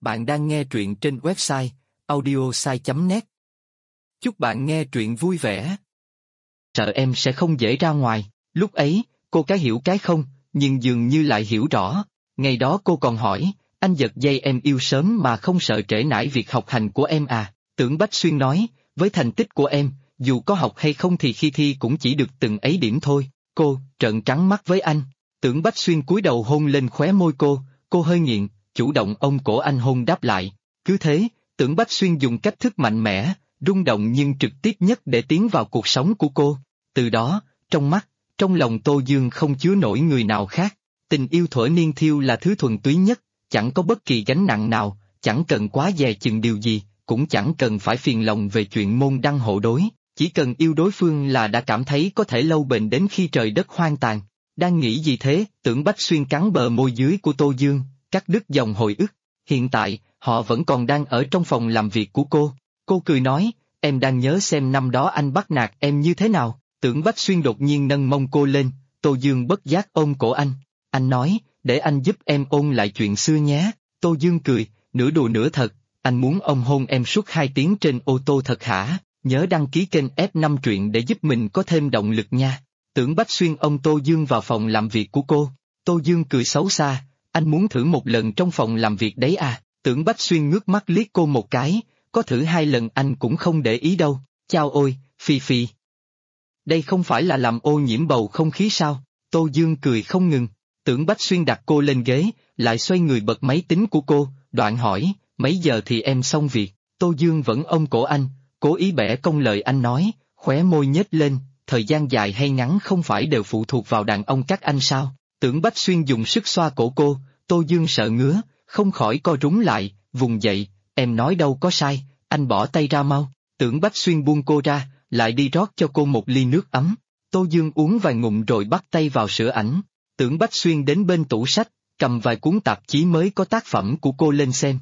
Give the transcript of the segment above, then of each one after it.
Bạn đang nghe truyện trên website audiosai.net. Chúc bạn nghe truyện vui vẻ. Sợ em sẽ không dễ ra ngoài, lúc ấy, cô cái hiểu cái không, nhưng dường như lại hiểu rõ. Ngày đó cô còn hỏi, anh giật dây em yêu sớm mà không sợ trễ nải việc học hành của em à? Tưởng Bách Xuyên nói, với thành tích của em, dù có học hay không thì khi thi cũng chỉ được từng ấy điểm thôi. Cô trợn trắng mắt với anh. Tưởng Bách Xuyên cúi đầu hôn lên khóe môi cô hơi nghiện, chủ động ôm cổ anh hôn đáp lại. Cứ thế, Tưởng Bách Xuyên dùng cách thức mạnh mẽ, rung động nhưng trực tiếp nhất để tiến vào cuộc sống của cô. Từ đó, trong mắt, trong lòng Tô Dương không chứa nổi người nào khác. Tình yêu thuở niên thiêu là thứ thuần túy nhất, chẳng có bất kỳ gánh nặng nào, chẳng cần quá dè chừng điều gì, cũng chẳng cần phải phiền lòng về chuyện môn đăng hộ đối, chỉ cần yêu đối phương là đã cảm thấy có thể lâu bền đến khi trời đất hoang tàn. Đang nghĩ gì thế? Tưởng Bách Xuyên cắn bờ môi dưới của Tô Dương, cắt đứt dòng hồi ức. Hiện tại, họ vẫn còn đang ở trong phòng làm việc của cô. Cô cười nói, em đang nhớ xem năm đó anh bắt nạt em như thế nào. Tưởng Bách Xuyên đột nhiên nâng mông cô lên, Tô Dương bất giác ôm cổ anh. Anh nói, để anh giúp em ôn lại chuyện xưa nhé. Tô Dương cười, nửa đùa nửa thật, anh muốn ông hôn em suốt 2 tiếng trên ô tô thật hả? Nhớ đăng ký kênh F5 truyện để giúp mình có thêm động lực nha. Tưởng Bách Xuyên ôm Tô Dương vào phòng làm việc của cô. Tô Dương cười xấu xa, anh muốn thử một lần trong phòng làm việc đấy à? Tưởng Bách Xuyên ngước mắt liếc cô một cái, có thử 2 lần anh cũng không để ý đâu. Chao ôi, Phi Phi. Đây không phải là làm ô nhiễm bầu không khí sao? Tô Dương cười không ngừng. Tưởng Bách Xuyên đặt cô lên ghế, lại xoay người bật máy tính của cô, đoạn hỏi, mấy giờ thì em xong việc? Tô Dương vẫn ôm cổ anh, cố ý bẻ cong lời anh nói, khóe môi nhếch lên, thời gian dài hay ngắn không phải đều phụ thuộc vào đàn ông các anh sao? Tưởng Bách Xuyên dùng sức xoa cổ cô, Tô Dương sợ ngứa, không khỏi co rúm lại, vùng dậy, em nói đâu có sai, anh bỏ tay ra mau. Tưởng Bách Xuyên buông cô ra, lại đi rót cho cô một ly nước ấm. Tô Dương uống vài ngụm rồi bắt tay vào sửa ảnh. Tưởng Bách Xuyên đến bên tủ sách, cầm vài cuốn tạp chí mới có tác phẩm của cô lên xem.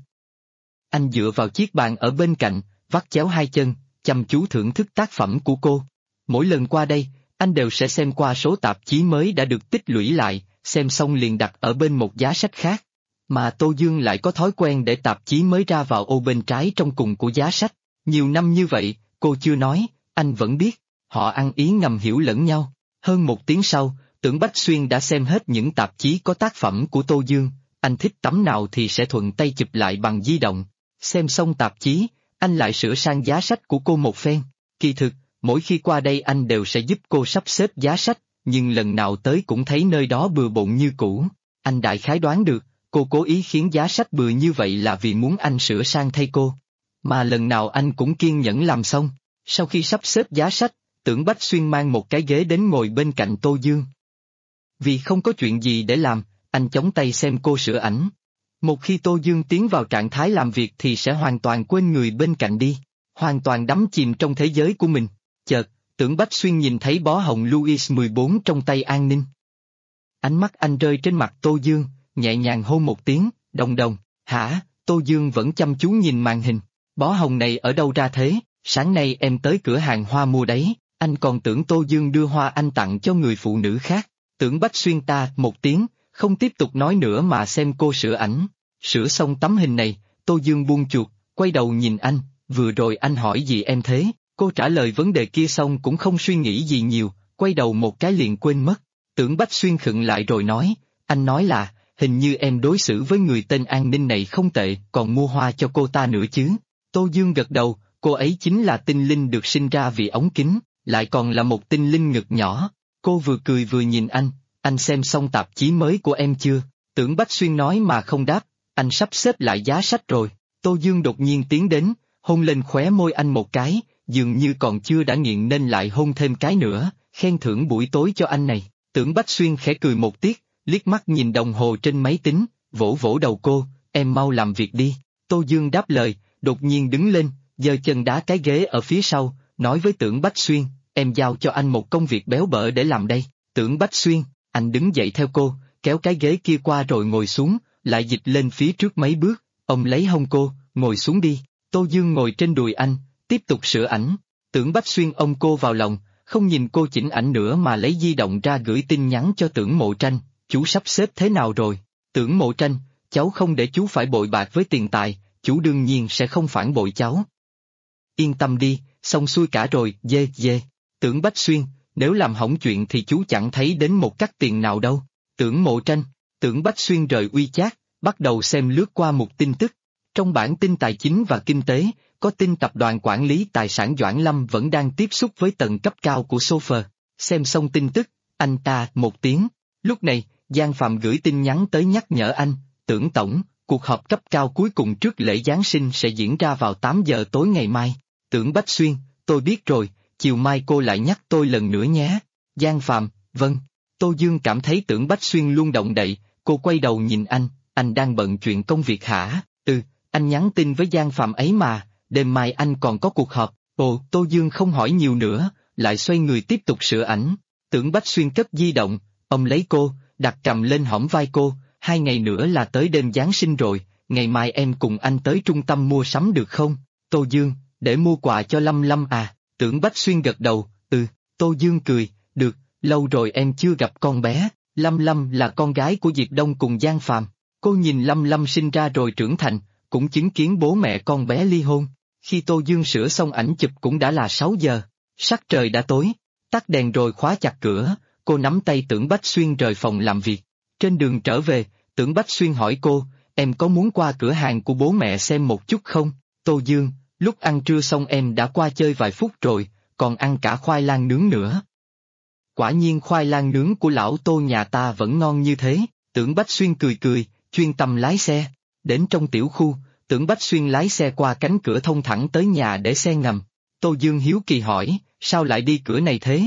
Anh dựa vào chiếc bàn ở bên cạnh, vắt chéo 2 chân, chăm chú thưởng thức tác phẩm của cô. Mỗi lần qua đây, anh đều sẽ xem qua số tạp chí mới đã được tích lũy lại, xem xong liền đặt ở bên một giá sách khác. Mà Tô Dương lại có thói quen để tạp chí mới ra vào ô bên trái trong cùng của giá sách. Nhiều năm như vậy, cô chưa nói, anh vẫn biết, họ ăn ý ngầm hiểu lẫn nhau. Hơn 1 tiếng sau, Tưởng Bách Xuyên đã xem hết những tạp chí có tác phẩm của Tô Dương, anh thích tấm nào thì sẽ thuận tay chụp lại bằng di động. Xem xong tạp chí, anh lại sửa sang giá sách của cô một phen. Kỳ thực, mỗi khi qua đây anh đều sẽ giúp cô sắp xếp giá sách, nhưng lần nào tới cũng thấy nơi đó bừa bộn như cũ. Anh đại khái đoán được, cô cố ý khiến giá sách bừa như vậy là vì muốn anh sửa sang thay cô. Mà lần nào anh cũng kiên nhẫn làm xong. Sau khi sắp xếp giá sách, Tưởng Bách Xuyên mang một cái ghế đến ngồi bên cạnh Tô Dương. Vì không có chuyện gì để làm, anh chống tay xem cô sửa ảnh. Một khi Tô Dương tiến vào trạng thái làm việc thì sẽ hoàn toàn quên người bên cạnh đi, hoàn toàn đắm chìm trong thế giới của mình. Chợt, Tưởng Bách Xuyên nhìn thấy bó hồng Louis 14 trong tay An Ninh. Ánh mắt anh rơi trên mặt Tô Dương, nhẹ nhàng hôn một tiếng, đồng đồng, hả? Tô Dương vẫn chăm chú nhìn màn hình. Bó hồng này ở đâu ra thế? Sáng nay em tới cửa hàng hoa mua đấy, anh còn tưởng Tô Dương đưa hoa anh tặng cho người phụ nữ khác. Tưởng Bách Xuyên ta một tiếng, không tiếp tục nói nữa mà xem cô sửa ảnh. Sửa xong tấm hình này, Tô Dương buông chuột, quay đầu nhìn anh, vừa rồi anh hỏi gì em thế? Cô trả lời vấn đề kia xong cũng không suy nghĩ gì nhiều, quay đầu một cái liền quên mất. Tưởng Bách Xuyên khựng lại rồi nói, anh nói là, hình như em đối xử với người tên An Ninh này không tệ, còn mua hoa cho cô ta nữa chứ. Tô Dương gật đầu, cô ấy chính là tinh linh được sinh ra vì ống kính, lại còn là một tinh linh ngực nhỏ. Cô vừa cười vừa nhìn anh xem xong tạp chí mới của em chưa? Tưởng Bách Xuyên nói mà không đáp, anh sắp xếp lại giá sách rồi. Tô Dương đột nhiên tiến đến, hôn lên khóe môi anh một cái, dường như còn chưa đã nghiện nên lại hôn thêm cái nữa, khen thưởng buổi tối cho anh này. Tưởng Bách Xuyên khẽ cười một tiếng, liếc mắt nhìn đồng hồ trên máy tính, vỗ vỗ đầu cô, em mau làm việc đi. Tô Dương đáp lời, đột nhiên đứng lên, giơ chân đá cái ghế ở phía sau, nói với Tưởng Bách Xuyên, em giao cho anh một công việc béo bở để làm đây. Tưởng Bách Xuyên, anh đứng dậy theo cô, kéo cái ghế kia qua rồi ngồi xuống, lại dịch lên phía trước mấy bước, ông lấy hông cô, ngồi xuống đi. Tô Dương ngồi trên đùi anh, tiếp tục sửa ảnh. Tưởng Bách Xuyên ôm cô vào lòng, không nhìn cô chỉnh ảnh nữa mà lấy di động ra gửi tin nhắn cho Tưởng Mộ Tranh, chú sắp xếp thế nào rồi? Tưởng Mộ Tranh, cháu không để chú phải bội bạc với tiền tài, chú đương nhiên sẽ không phản bội cháu. Yên tâm đi, xong xuôi cả rồi, dê dê. Tưởng Bách Xuyên, nếu làm hỏng chuyện thì chú chẳng thấy đến một cắc tiền nào đâu. Tưởng Mộ Tranh, Tưởng Bách Xuyên rời WeChat, bắt đầu xem lướt qua một tin tức. Trong bản tin tài chính và kinh tế, có tin tập đoàn quản lý tài sản Doãn Lâm vẫn đang tiếp xúc với tầng cấp cao của Sofer. Xem xong tin tức, anh ta một tiếng. Lúc này, Giang Phạm gửi tin nhắn tới nhắc nhở anh, Tưởng Tổng, cuộc họp cấp cao cuối cùng trước lễ Giáng sinh sẽ diễn ra vào 8 giờ tối ngày mai. Tưởng Bách Xuyên, tôi biết rồi, chiều mai cô lại nhắc tôi lần nữa nhé. Giang Phạm, vâng. Tô Dương cảm thấy Tưởng Bách Xuyên luôn động đậy, cô quay đầu nhìn anh đang bận chuyện công việc hả? Anh nhắn tin với Giang Phạm ấy mà, đêm mai anh còn có cuộc họp. Ồ, Tô Dương không hỏi nhiều nữa, lại xoay người tiếp tục sửa ảnh. Tưởng Bách Xuyên cất di động, ông lấy cô, đặt cầm lên hõm vai cô, 2 ngày nữa là tới đêm Giáng sinh rồi, ngày mai em cùng anh tới trung tâm mua sắm được không? Tô Dương, để mua quà cho Lâm Lâm à? Tưởng Bách Xuyên gật đầu, Tô Dương cười, được, lâu rồi em chưa gặp con bé. Lâm Lâm là con gái của Diệp Đông cùng Giang Phạm. Cô nhìn Lâm Lâm sinh ra rồi trưởng thành, cũng chứng kiến bố mẹ con bé ly hôn. Khi Tô Dương sửa xong ảnh chụp cũng đã là 6 giờ. Sắc trời đã tối, tắt đèn rồi khóa chặt cửa, cô nắm tay Tưởng Bách Xuyên rời phòng làm việc. Trên đường trở về, Tưởng Bách Xuyên hỏi cô, em có muốn qua cửa hàng của bố mẹ xem một chút không? Tô Dương, lúc ăn trưa xong em đã qua chơi vài phút rồi, còn ăn cả khoai lang nướng nữa. Quả nhiên khoai lang nướng của lão Tô nhà ta vẫn ngon như thế. Tưởng Bách Xuyên cười cười, chuyên tâm lái xe. Đến trong tiểu khu, Tưởng Bách Xuyên lái xe qua cánh cửa thông thẳng tới nhà để xe ngầm. Tô Dương hiếu kỳ hỏi, sao lại đi cửa này thế?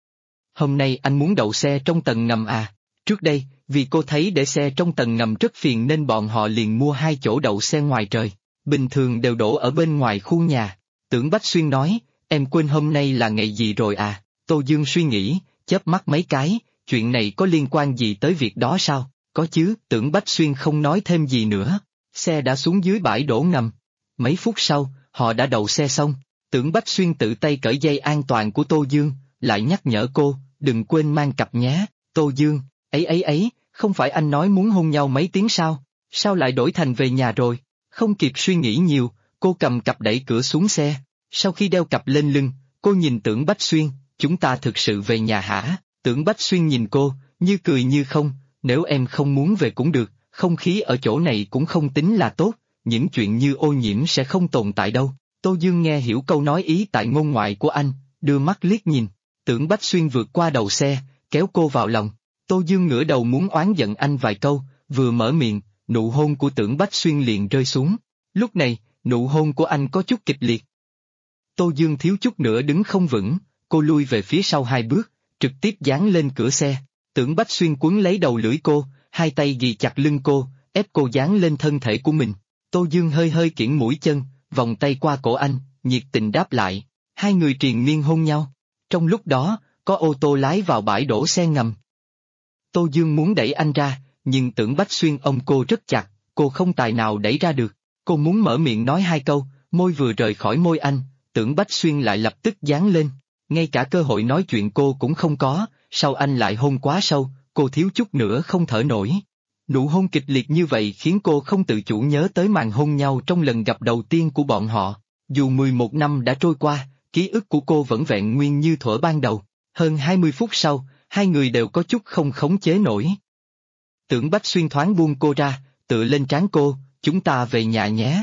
Hôm nay anh muốn đậu xe trong tầng ngầm à? Trước đây, vì cô thấy để xe trong tầng ngầm rất phiền nên bọn họ liền mua 2 chỗ đậu xe ngoài trời. Bình thường đều đổ ở bên ngoài khu nhà. Tưởng Bách Xuyên nói, em quên hôm nay là ngày gì rồi à? Tô Dương suy nghĩ, chớp mắt mấy cái, chuyện này có liên quan gì tới việc đó sao? Có chứ, Tưởng Bách Xuyên không nói thêm gì nữa. Xe đã xuống dưới bãi đổ ngầm. Mấy phút sau, họ đã đậu xe xong. Tưởng Bách Xuyên tự tay cởi dây an toàn của Tô Dương, lại nhắc nhở cô, đừng quên mang cặp nhé. Tô Dương, ấy, không phải anh nói muốn hôn nhau mấy tiếng sao? Sao lại đổi thành về nhà rồi? Không kịp suy nghĩ nhiều, cô cầm cặp đẩy cửa xuống xe. Sau khi đeo cặp lên lưng, cô nhìn Tưởng Bách Xuyên, chúng ta thực sự về nhà hả? Tưởng Bách Xuyên nhìn cô, như cười như không, nếu em không muốn về cũng được, không khí ở chỗ này cũng không tính là tốt, những chuyện như ô nhiễm sẽ không tồn tại đâu. Tô Dương nghe hiểu câu nói ý tại ngôn ngoại của anh, đưa mắt liếc nhìn. Tưởng Bách Xuyên vượt qua đầu xe, kéo cô vào lòng. Tô Dương ngửa đầu muốn oán giận anh vài câu, vừa mở miệng, nụ hôn của Tưởng Bách Xuyên liền rơi xuống. Lúc này, nụ hôn của anh có chút kịch liệt. Tô Dương thiếu chút nữa đứng không vững, cô lui về phía sau 2 bước, trực tiếp dán lên cửa xe. Tưởng Bách Xuyên quấn lấy đầu lưỡi cô, 2 tay ghì chặt lưng cô, ép cô dán lên thân thể của mình. Tô Dương hơi hơi kiễng mũi chân, vòng tay qua cổ anh, nhiệt tình đáp lại. 2 người triền miên hôn nhau. Trong lúc đó, có ô tô lái vào bãi đổ xe ngầm. Tô Dương muốn đẩy anh ra, nhưng Tưởng Bách Xuyên ôm cô rất chặt, cô không tài nào đẩy ra được. Cô muốn mở miệng nói 2 câu, môi vừa rời khỏi môi anh, Tưởng Bách Xuyên lại lập tức dán lên. Ngay cả cơ hội nói chuyện cô cũng không có, sau anh lại hôn quá sâu, cô thiếu chút nữa không thở nổi. Nụ hôn kịch liệt như vậy khiến cô không tự chủ nhớ tới màn hôn nhau trong lần gặp đầu tiên của bọn họ. Dù 11 năm đã trôi qua, ký ức của cô vẫn vẹn nguyên như thuở ban đầu. Hơn 20 phút sau, 2 người đều có chút không khống chế nổi. Tưởng Bách Xuyên thoáng buông cô ra, tựa lên trán cô, chúng ta về nhà nhé.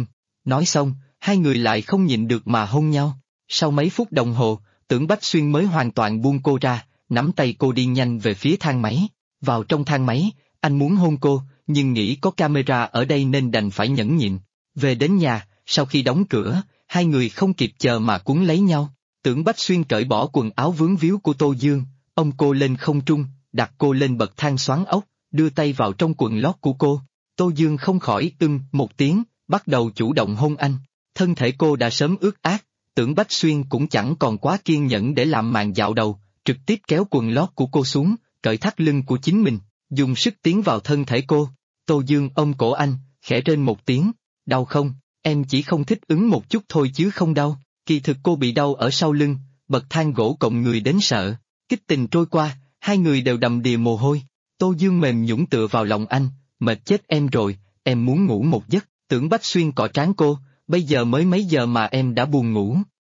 Nói xong, 2 người lại không nhịn được mà hôn nhau. Sau mấy phút đồng hồ, Tưởng Bách Xuyên mới hoàn toàn buông cô ra, nắm tay cô đi nhanh về phía thang máy. Vào trong thang máy, anh muốn hôn cô, nhưng nghĩ có camera ở đây nên đành phải nhẫn nhịn. Về đến nhà, sau khi đóng cửa, 2 người không kịp chờ mà cuốn lấy nhau. Tưởng Bách Xuyên cởi bỏ quần áo vướng víu của Tô Dương, ôm cô lên không trung, đặt cô lên bậc thang xoắn ốc, đưa tay vào trong quần lót của cô. Tô Dương không khỏi một tiếng, bắt đầu chủ động hôn anh. Thân thể cô đã sớm ướt át, Tưởng Bách Xuyên cũng chẳng còn quá kiên nhẫn để làm màn dạo đầu, trực tiếp kéo quần lót của cô xuống, cởi thắt lưng của chính mình, dùng sức tiến vào thân thể cô. Tô Dương ôm cổ anh, khẽ rên một tiếng, đau không, em chỉ không thích ứng một chút thôi chứ không đau. Kỳ thực cô bị đau ở sau lưng, bậc thang gỗ cộm người đến sợ. Kích tình trôi qua, 2 người đều đầm đìa mồ hôi. Tô Dương mềm nhũn tựa vào lòng anh, mệt chết em rồi, em muốn ngủ một giấc. Tưởng Bách Xuyên cọ trán cô, bây giờ mới mấy giờ mà em đã buồn ngủ.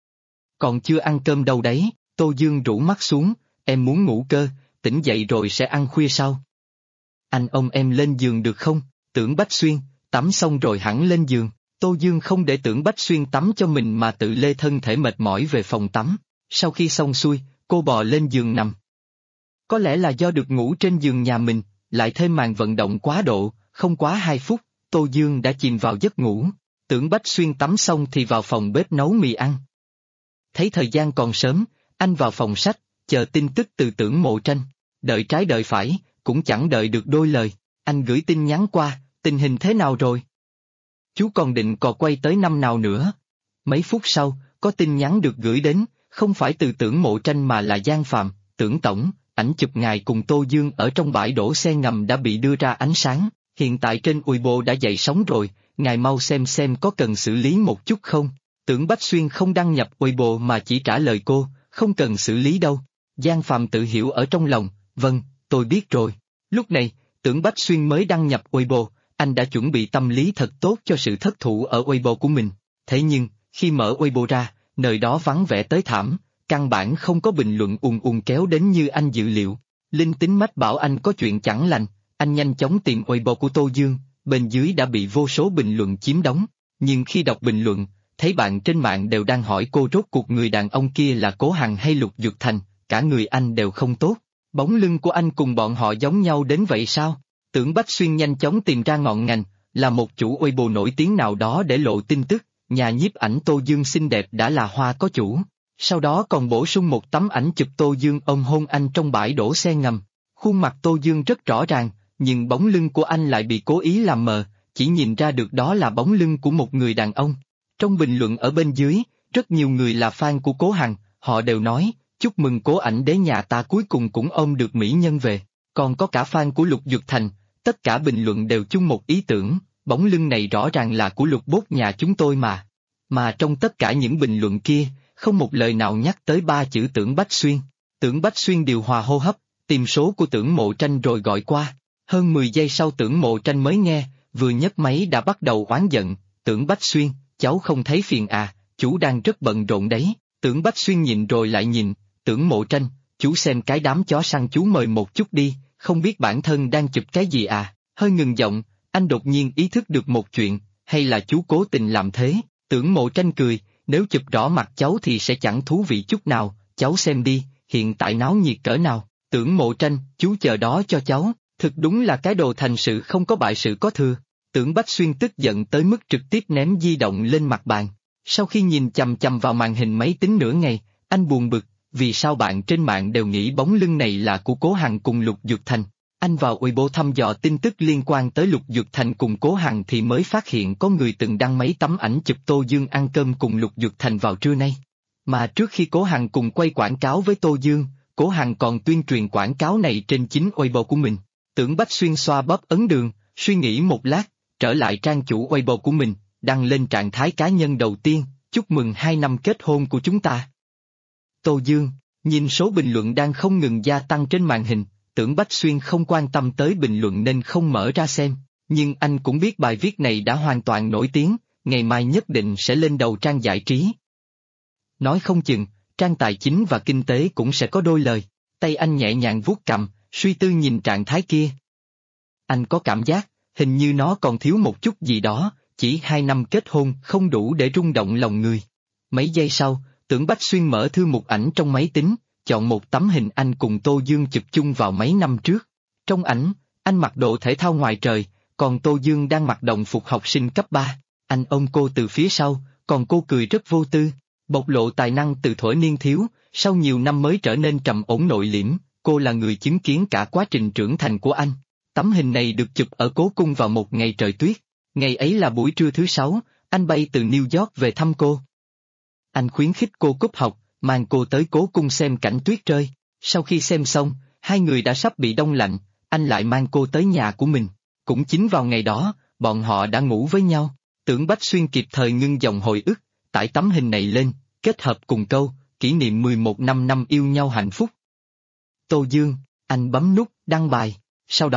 Còn chưa ăn cơm đâu đấy, Tô Dương rũ mắt xuống, em muốn ngủ cơ, tỉnh dậy rồi sẽ ăn khuya sau. Anh ôm em lên giường được không? Tưởng Bách Xuyên, tắm xong rồi hẳn lên giường. Tô Dương không để Tưởng Bách Xuyên tắm cho mình mà tự lê thân thể mệt mỏi về phòng tắm. Sau khi xong xuôi, cô bò lên giường nằm. Có lẽ là do được ngủ trên giường nhà mình, lại thêm màn vận động quá độ, không quá 2 phút, Tô Dương đã chìm vào giấc ngủ. Tưởng Bách Xuyên tắm xong thì vào phòng bếp nấu mì ăn. Thấy thời gian còn sớm, anh vào phòng sách, chờ tin tức từ Tưởng Mộ Tranh. Đợi trái đợi phải, cũng chẳng đợi được đôi lời. Anh gửi tin nhắn qua, tình hình thế nào rồi? Chú còn định cò quay tới năm nào nữa? Mấy phút sau, có tin nhắn được gửi đến, không phải từ Tưởng Mộ Tranh mà là Giang Phạm. Tưởng tổng, ảnh chụp ngài cùng Tô Dương ở trong bãi đổ xe ngầm đã bị đưa ra ánh sáng, hiện tại trên Weibo đã dậy sóng rồi, ngài mau xem có cần xử lý một chút không? Tưởng Bách Xuyên không đăng nhập Weibo mà chỉ trả lời cô, không cần xử lý đâu. Giang Phạm tự hiểu ở trong lòng, vâng, tôi biết rồi. Lúc này, Tưởng Bách Xuyên mới đăng nhập Weibo, anh đã chuẩn bị tâm lý thật tốt cho sự thất thủ ở Weibo của mình. Thế nhưng, khi mở Weibo ra, nơi đó vắng vẻ tới thảm, căn bản không có bình luận kéo đến như anh dự liệu. Linh tính mách bảo anh có chuyện chẳng lành, anh nhanh chóng tìm Weibo của Tô Dương, bên dưới đã bị vô số bình luận chiếm đóng. Nhưng khi đọc bình luận, thấy bạn trên mạng đều đang hỏi cô rốt cuộc người đàn ông kia là Cố Hằng hay Lục Dược Thành, cả người anh đều không tốt. Bóng lưng của anh cùng bọn họ giống nhau đến vậy sao? Tưởng Bách Xuyên nhanh chóng tìm ra ngọn ngành, là một chủ Weibo nổi tiếng nào đó để lộ tin tức, nhà nhiếp ảnh Tô Dương xinh đẹp đã là hoa có chủ. Sau đó còn bổ sung một tấm ảnh chụp Tô Dương ôm hôn anh trong bãi đổ xe ngầm. Khuôn mặt Tô Dương rất rõ ràng, nhưng bóng lưng của anh lại bị cố ý làm mờ, chỉ nhìn ra được đó là bóng lưng của một người đàn ông. Trong bình luận ở bên dưới, rất nhiều người là fan của Cố Hằng, họ đều nói, chúc mừng Cố ảnh đế nhà ta cuối cùng cũng ôm được mỹ nhân về. Còn có cả fan của Lục Dược Thành, tất cả bình luận đều chung một ý tưởng, bóng lưng này rõ ràng là của Lục Bốt nhà chúng tôi mà. Mà trong tất cả những bình luận kia, không một lời nào nhắc tới 3 chữ Tưởng Bách Xuyên. Tưởng Bách Xuyên điều hòa hô hấp, tìm số của Tưởng Mộ Tranh rồi gọi qua. Hơn 10 giây sau Tưởng Mộ Tranh mới nghe, vừa nhấc máy đã bắt đầu oán giận, Tưởng Bách Xuyên, cháu không thấy phiền à, chú đang rất bận rộn đấy. Tưởng Bách Xuyên nhìn rồi lại nhìn, Tưởng Mộ Tranh, chú xem cái đám chó săn chú mời một chút đi, không biết bản thân đang chụp cái gì à? Hơi ngừng giọng, anh đột nhiên ý thức được một chuyện, hay là chú cố tình làm thế? Tưởng Mộ Tranh cười, nếu chụp rõ mặt cháu thì sẽ chẳng thú vị chút nào, cháu xem đi, hiện tại náo nhiệt cỡ nào. Tưởng Mộ Tranh, chú chờ đó cho cháu, thực đúng là cái đồ thành sự không có bại sự có thừa. Tưởng Bách Xuyên tức giận tới mức trực tiếp ném di động lên mặt bàn. Sau khi nhìn chằm chằm vào màn hình máy tính nửa ngày, anh buồn bực, vì sao bạn trên mạng đều nghĩ bóng lưng này là của Cố Hằng cùng Lục Dược Thành. Anh vào Weibo thăm dò tin tức liên quan tới Lục Dược Thành cùng Cố Hằng thì mới phát hiện có người từng đăng mấy tấm ảnh chụp Tô Dương ăn cơm cùng Lục Dược Thành vào trưa nay. Mà trước khi Cố Hằng cùng quay quảng cáo với Tô Dương, Cố Hằng còn tuyên truyền quảng cáo này trên chính Weibo của mình. Tưởng Bách Xuyên xoa bóp ấn đường, suy nghĩ một lát, trở lại trang chủ Weibo của mình, đăng lên trạng thái cá nhân đầu tiên, chúc mừng 2 năm kết hôn của chúng ta. Tô Dương, nhìn số bình luận đang không ngừng gia tăng trên màn hình, Tưởng Bách Xuyên không quan tâm tới bình luận nên không mở ra xem, nhưng anh cũng biết bài viết này đã hoàn toàn nổi tiếng, ngày mai nhất định sẽ lên đầu trang giải trí. Nói không chừng, trang tài chính và kinh tế cũng sẽ có đôi lời, tay anh nhẹ nhàng vuốt cằm, suy tư nhìn trạng thái kia. Anh có cảm giác, hình như nó còn thiếu một chút gì đó, chỉ 2 năm kết hôn không đủ để rung động lòng người. Mấy giây sau, Tưởng Bách Xuyên mở thư mục ảnh trong máy tính, chọn một tấm hình anh cùng Tô Dương chụp chung vào mấy năm trước. Trong ảnh, anh mặc đồ thể thao ngoài trời, còn Tô Dương đang mặc đồng phục học sinh cấp 3. Anh ôm cô từ phía sau, còn cô cười rất vô tư, bộc lộ tài năng từ thuở niên thiếu, sau nhiều năm mới trở nên trầm ổn nội liễm, cô là người chứng kiến cả quá trình trưởng thành của anh. Tấm hình này được chụp ở Cố Cung vào một ngày trời tuyết. Ngày ấy là buổi trưa thứ 6, anh bay từ New York về thăm cô. Anh khuyến khích cô cúp học, mang cô tới Cố Cung xem cảnh tuyết rơi. Sau khi xem xong, hai người đã sắp bị đông lạnh, anh lại mang cô tới nhà của mình. Cũng chính vào ngày đó, bọn họ đã ngủ với nhau. Tưởng Bách Xuyên kịp thời ngưng dòng hồi ức, tải tấm hình này lên, kết hợp cùng câu, kỷ niệm 11 năm yêu nhau hạnh phúc. Tô Dương, anh bấm nút, đăng bài. Sau đó,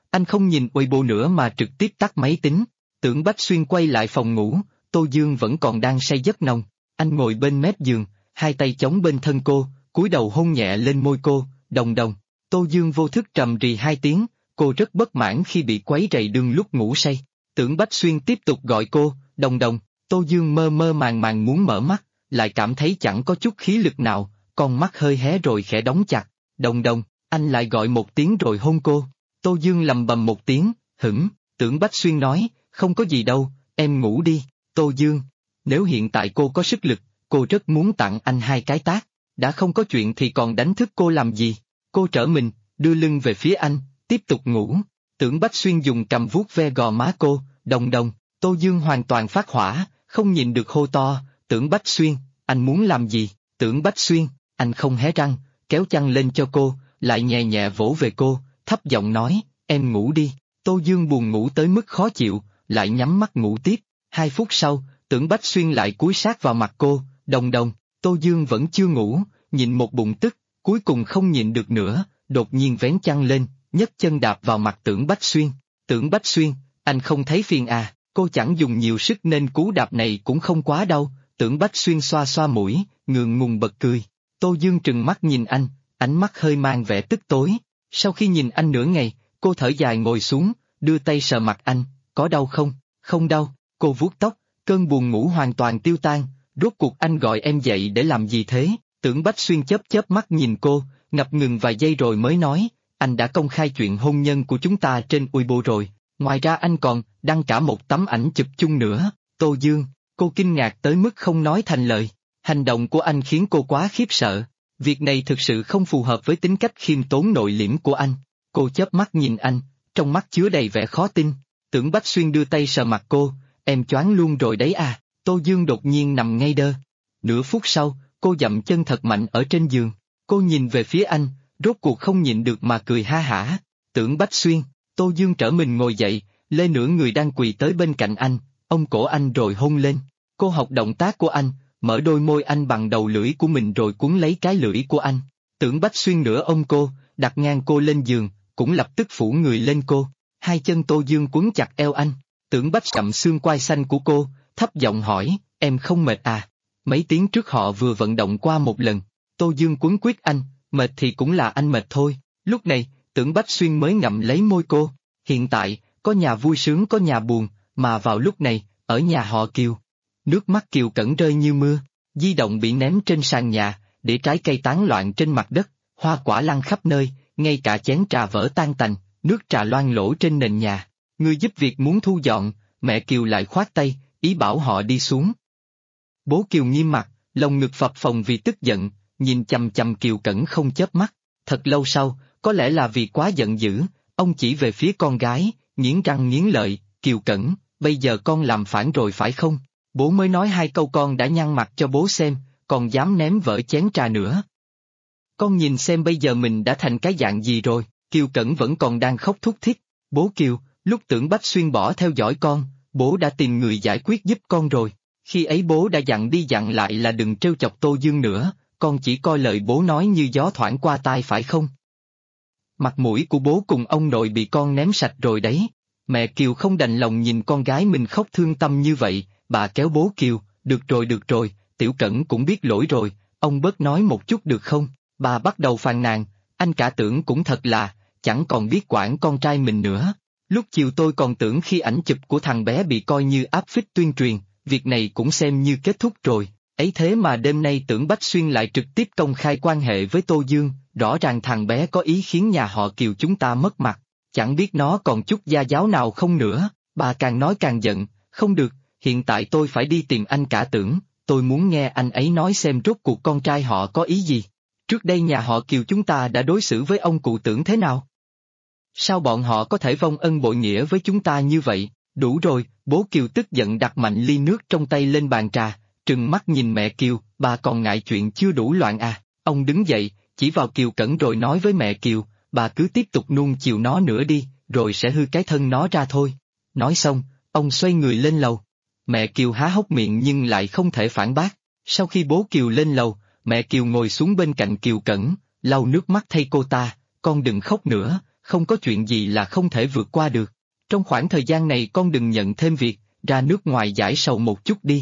anh không nhìn Weibo nữa mà trực tiếp tắt máy tính. Tưởng Bách Xuyên quay lại phòng ngủ, Tô Dương vẫn còn đang say giấc nồng. Anh ngồi bên mép giường, hai tay chống bên thân cô, cúi đầu hôn nhẹ lên môi cô, đồng đồng. Tô Dương vô thức trầm rì 2 tiếng, cô rất bất mãn khi bị quấy rầy đương lúc ngủ say. Tưởng Bách Xuyên tiếp tục gọi cô, đồng đồng. Tô Dương mơ mơ màng màng muốn mở mắt, lại cảm thấy chẳng có chút khí lực nào, con mắt hơi hé rồi khẽ đóng chặt. Đồng đồng, anh lại gọi 1 tiếng rồi hôn cô. Tô Dương lầm bầm 1 tiếng, hửng. Tưởng Bách Xuyên nói, không có gì đâu, em ngủ đi. Tô Dương, nếu hiện tại cô có sức lực, cô rất muốn tặng anh 2 cái tát. Đã không có chuyện thì còn đánh thức cô làm gì? Cô trở mình, đưa lưng về phía anh, tiếp tục ngủ. Tưởng Bách Xuyên dùng cằm vuốt ve gò má cô, đồng đồng. Tô Dương hoàn toàn phát hỏa, không nhìn được hô to, Tưởng Bách Xuyên, anh muốn làm gì? Tưởng Bách Xuyên, anh không hé răng, kéo chăn lên cho cô, lại nhẹ nhẹ vỗ về cô, thấp giọng nói, em ngủ đi. Tô Dương buồn ngủ tới mức khó chịu, lại nhắm mắt ngủ tiếp. 2 phút sau, Tưởng Bách Xuyên lại cúi sát vào mặt cô, đồng đồng. Tô Dương vẫn chưa ngủ, nhìn một bụng tức, cuối cùng không nhịn được nữa, đột nhiên vén chăn lên, nhấc chân đạp vào mặt Tưởng Bách Xuyên. Tưởng Bách Xuyên, anh không thấy phiền à? Cô chẳng dùng nhiều sức nên cú đạp này cũng không quá đau. Tưởng Bách Xuyên xoa xoa mũi, ngượng ngùng bật cười. Tô Dương trừng mắt nhìn anh, ánh mắt hơi mang vẻ tức tối. Sau khi nhìn anh nửa ngày, cô thở dài ngồi xuống, đưa tay sờ mặt anh, có đau không? Không đau. Cô vuốt tóc, cơn buồn ngủ hoàn toàn tiêu tan. Rốt cuộc anh gọi em dậy để làm gì thế? Tưởng Bách Xuyên chớp chớp mắt nhìn cô, ngập ngừng vài giây rồi mới nói, anh đã công khai chuyện hôn nhân của chúng ta trên Weibo rồi. Ngoài ra anh còn đăng cả một tấm ảnh chụp chung nữa. Tô Dương, cô kinh ngạc tới mức không nói thành lời. Hành động của anh khiến cô quá khiếp sợ. Việc này thực sự không phù hợp với tính cách khiêm tốn nội liễm của anh. Cô chớp mắt nhìn anh, trong mắt chứa đầy vẻ khó tin. Tưởng Bách Xuyên đưa tay sờ mặt cô, em choáng luôn rồi đấy à? Tô Dương đột nhiên nằm ngay đơ. Nửa phút sau, cô dậm chân thật mạnh ở trên giường. Cô nhìn về phía anh, rốt cuộc không nhịn được mà cười ha hả. Tưởng Bách Xuyên, Tô Dương trở mình ngồi dậy, lê nửa người đang quỳ tới bên cạnh anh, ôm cổ anh rồi hôn lên. Cô học động tác của anh, mở đôi môi anh bằng đầu lưỡi của mình rồi cuốn lấy cái lưỡi của anh. Tưởng Bách Xuyên nửa ôm cô, đặt ngang cô lên giường, cũng lập tức phủ người lên cô. 2 chân Tô Dương quấn chặt eo anh. Tưởng Bách chậm xương quai xanh của cô, thấp giọng hỏi, em không mệt à? Mấy tiếng trước họ vừa vận động qua một lần. Tô Dương quấn quýt anh, mệt thì cũng là anh mệt thôi. Lúc này, Tưởng Bách Xuyên mới ngậm lấy môi cô. Hiện tại, có nhà vui sướng có nhà buồn, mà vào lúc này, ở nhà họ Kiều. Nước mắt Kiều Cẩn rơi như mưa, di động bị ném trên sàn nhà, để trái cây tán loạn trên mặt đất, hoa quả lăn khắp nơi, ngay cả chén trà vỡ tan tành, nước trà loang lỗ trên nền nhà. Người giúp việc muốn thu dọn, mẹ Kiều lại khoát tay, ý bảo họ đi xuống. Bố Kiều nghiêm mặt, lồng ngực phập phồng vì tức giận, nhìn chằm chằm Kiều Cẩn không chớp mắt. Thật lâu sau, có lẽ là vì quá giận dữ, ông chỉ về phía con gái, nghiến răng nghiến lợi, Kiều Cẩn, bây giờ con làm phản rồi phải không? Bố mới nói 2 câu con đã nhăn mặt cho bố xem, còn dám ném vỡ chén trà nữa. Con nhìn xem bây giờ mình đã thành cái dạng gì rồi. Kiều Cẩn vẫn còn đang khóc thút thít. Bố Kiều, lúc Tưởng Bách Xuyên bỏ theo dõi con, bố đã tìm người giải quyết giúp con rồi. Khi ấy bố đã dặn đi dặn lại là đừng trêu chọc Tô Dương nữa, con chỉ coi lời bố nói như gió thoảng qua tai phải không? Mặt mũi của bố cùng ông nội bị con ném sạch rồi đấy. Mẹ Kiều không đành lòng nhìn con gái mình khóc thương tâm như vậy, bà kéo bố Kiều, được rồi, Tiểu Cẩn cũng biết lỗi rồi, ông bớt nói một chút được không? Bà bắt đầu phàn nàn, anh cả Tưởng cũng thật là, chẳng còn biết quản con trai mình nữa. Lúc chiều tôi còn tưởng khi ảnh chụp của thằng bé bị coi như áp phích tuyên truyền, việc này cũng xem như kết thúc rồi. Ấy thế mà đêm nay Tưởng Bách Xuyên lại trực tiếp công khai quan hệ với Tô Dương, rõ ràng thằng bé có ý khiến nhà họ Kiều chúng ta mất mặt, chẳng biết nó còn chút gia giáo nào không nữa. Bà càng nói càng giận, không được, hiện tại tôi phải đi tìm anh cả Tưởng, tôi muốn nghe anh ấy nói xem rốt cuộc con trai họ có ý gì. Trước đây nhà họ Kiều chúng ta đã đối xử với ông cụ Tưởng thế nào? Sao bọn họ có thể vong ân bội nghĩa với chúng ta như vậy? Đủ rồi, bố Kiều tức giận đặt mạnh ly nước trong tay lên bàn trà, trừng mắt nhìn mẹ Kiều, bà còn ngại chuyện chưa đủ loạn à? Ông đứng dậy, chỉ vào Kiều Cẩn rồi nói với mẹ Kiều, bà cứ tiếp tục nuông chiều nó nữa đi, rồi sẽ hư cái thân nó ra thôi. Nói xong, ông xoay người lên lầu. Mẹ Kiều há hốc miệng nhưng lại không thể phản bác. Sau khi bố Kiều lên lầu, mẹ Kiều ngồi xuống bên cạnh Kiều Cẩn, lau nước mắt thay cô ta, con đừng khóc nữa, không có chuyện gì là không thể vượt qua được. Trong khoảng thời gian này con đừng nhận thêm việc, ra nước ngoài giải sầu một chút đi.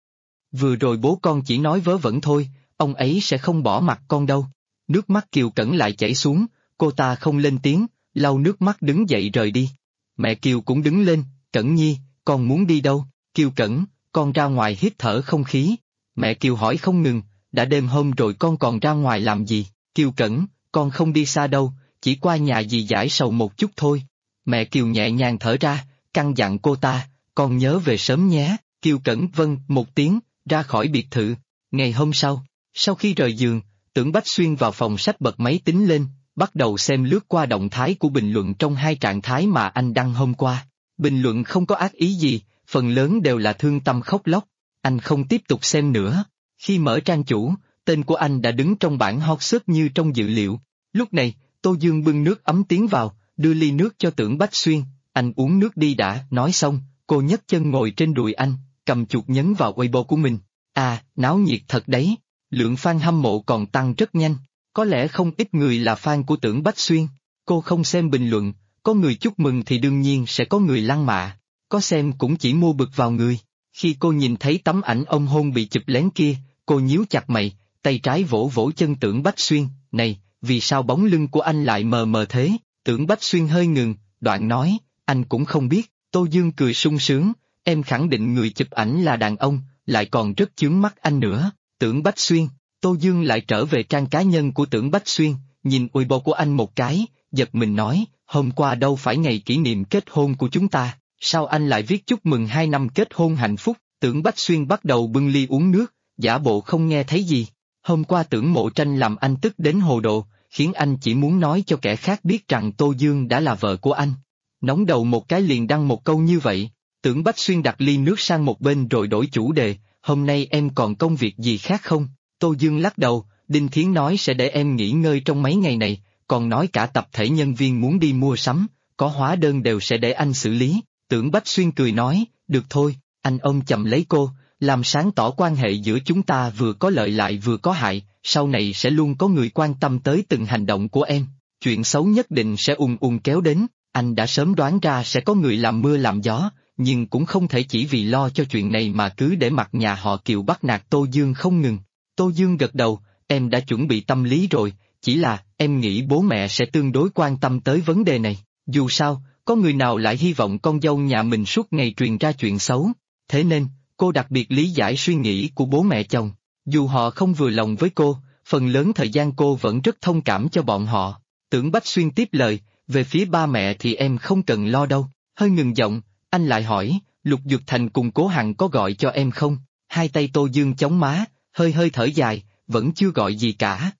Vừa rồi bố con chỉ nói vớ vẩn thôi, ông ấy sẽ không bỏ mặc con đâu. Nước mắt Kiều Cẩn lại chảy xuống, cô ta không lên tiếng, lau nước mắt đứng dậy rời đi. Mẹ Kiều cũng đứng lên, Cẩn Nhi, con muốn đi đâu? Kiều Cẩn, con ra ngoài hít thở không khí. Mẹ Kiều hỏi không ngừng, đã đêm hôm rồi con còn ra ngoài làm gì? Kiều Cẩn, con không đi xa đâu, chỉ qua nhà dì giải sầu một chút thôi. Mẹ Kiều nhẹ nhàng thở ra, căn dặn cô ta, con nhớ về sớm nhé. Kiều Cẩn vâng một tiếng, ra khỏi biệt thự. Ngày hôm sau, sau khi rời giường, Tưởng Bách Xuyên vào phòng sách bật máy tính lên, bắt đầu xem lướt qua động thái của bình luận trong hai trạng thái mà anh đăng hôm qua. Bình luận không có ác ý gì, phần lớn đều là thương tâm khóc lóc. Anh không tiếp tục xem nữa. Khi mở trang chủ, tên của anh đã đứng trong bảng hot search như trong dự liệu. Lúc này, Tô Dương bưng nước ấm tiến vào, đưa ly nước cho Tưởng Bách Xuyên. Anh uống nước đi đã, nói xong, cô nhấc chân ngồi trên đùi anh, cầm chuột nhấn vào Weibo của mình. À, náo nhiệt thật đấy. Lượng fan hâm mộ còn tăng rất nhanh. Có lẽ không ít người là fan của Tưởng Bách Xuyên. Cô không xem bình luận, có người chúc mừng thì đương nhiên sẽ có người lăng mạ. Có xem cũng chỉ mua bực vào người. Khi cô nhìn thấy tấm ảnh ông hôn bị chụp lén kia, cô nhíu chặt mày, tay trái vỗ vỗ chân Tưởng Bách Xuyên. Này, vì sao bóng lưng của anh lại mờ mờ thế? Tưởng Bách Xuyên hơi ngừng, đoạn nói, anh cũng không biết. Tô Dương cười sung sướng, em khẳng định người chụp ảnh là đàn ông, lại còn rất chướng mắt anh nữa. Tưởng Bách Xuyên, Tô Dương lại trở về trang cá nhân của Tưởng Bách Xuyên, nhìn Weibo của anh một cái, giật mình nói, hôm qua đâu phải ngày kỷ niệm kết hôn của chúng ta, sao anh lại viết chúc mừng 2 năm kết hôn hạnh phúc? Tưởng Bách Xuyên bắt đầu bưng ly uống nước, giả bộ không nghe thấy gì. Hôm qua Tưởng Mộ Tranh làm anh tức đến hồ đồ, khiến anh chỉ muốn nói cho kẻ khác biết rằng Tô Dương đã là vợ của anh. Nóng đầu một cái liền đăng một câu như vậy. Tưởng Bách Xuyên đặt ly nước sang một bên rồi đổi chủ đề, hôm nay em còn công việc gì khác không? Tô Dương lắc đầu, Đinh Thiến nói sẽ để em nghỉ ngơi trong mấy ngày này, còn nói cả tập thể nhân viên muốn đi mua sắm, có hóa đơn đều sẽ để anh xử lý. Tưởng Bách Xuyên cười nói, được thôi, anh ôm chầm lấy cô, làm sáng tỏ quan hệ giữa chúng ta vừa có lợi lại vừa có hại, sau này sẽ luôn có người quan tâm tới từng hành động của em, chuyện xấu nhất định sẽ kéo đến, anh đã sớm đoán ra sẽ có người làm mưa làm gió, nhưng cũng không thể chỉ vì lo cho chuyện này mà cứ để mặc nhà họ Kiều bắt nạt Tô Dương không ngừng. Tô Dương gật đầu, em đã chuẩn bị tâm lý rồi, chỉ là em nghĩ bố mẹ sẽ tương đối quan tâm tới vấn đề này, dù sao, có người nào lại hy vọng con dâu nhà mình suốt ngày truyền ra chuyện xấu, thế nên, cô đặc biệt lý giải suy nghĩ của bố mẹ chồng, dù họ không vừa lòng với cô, phần lớn thời gian cô vẫn rất thông cảm cho bọn họ. Tưởng Bách Xuyên tiếp lời, về phía ba mẹ thì em không cần lo đâu, hơi ngừng giọng, anh lại hỏi, Lục Dực Thành cùng Cố Hằng có gọi cho em không? Hai tay Tô Dương chống má, hơi hơi thở dài, vẫn chưa gọi gì cả.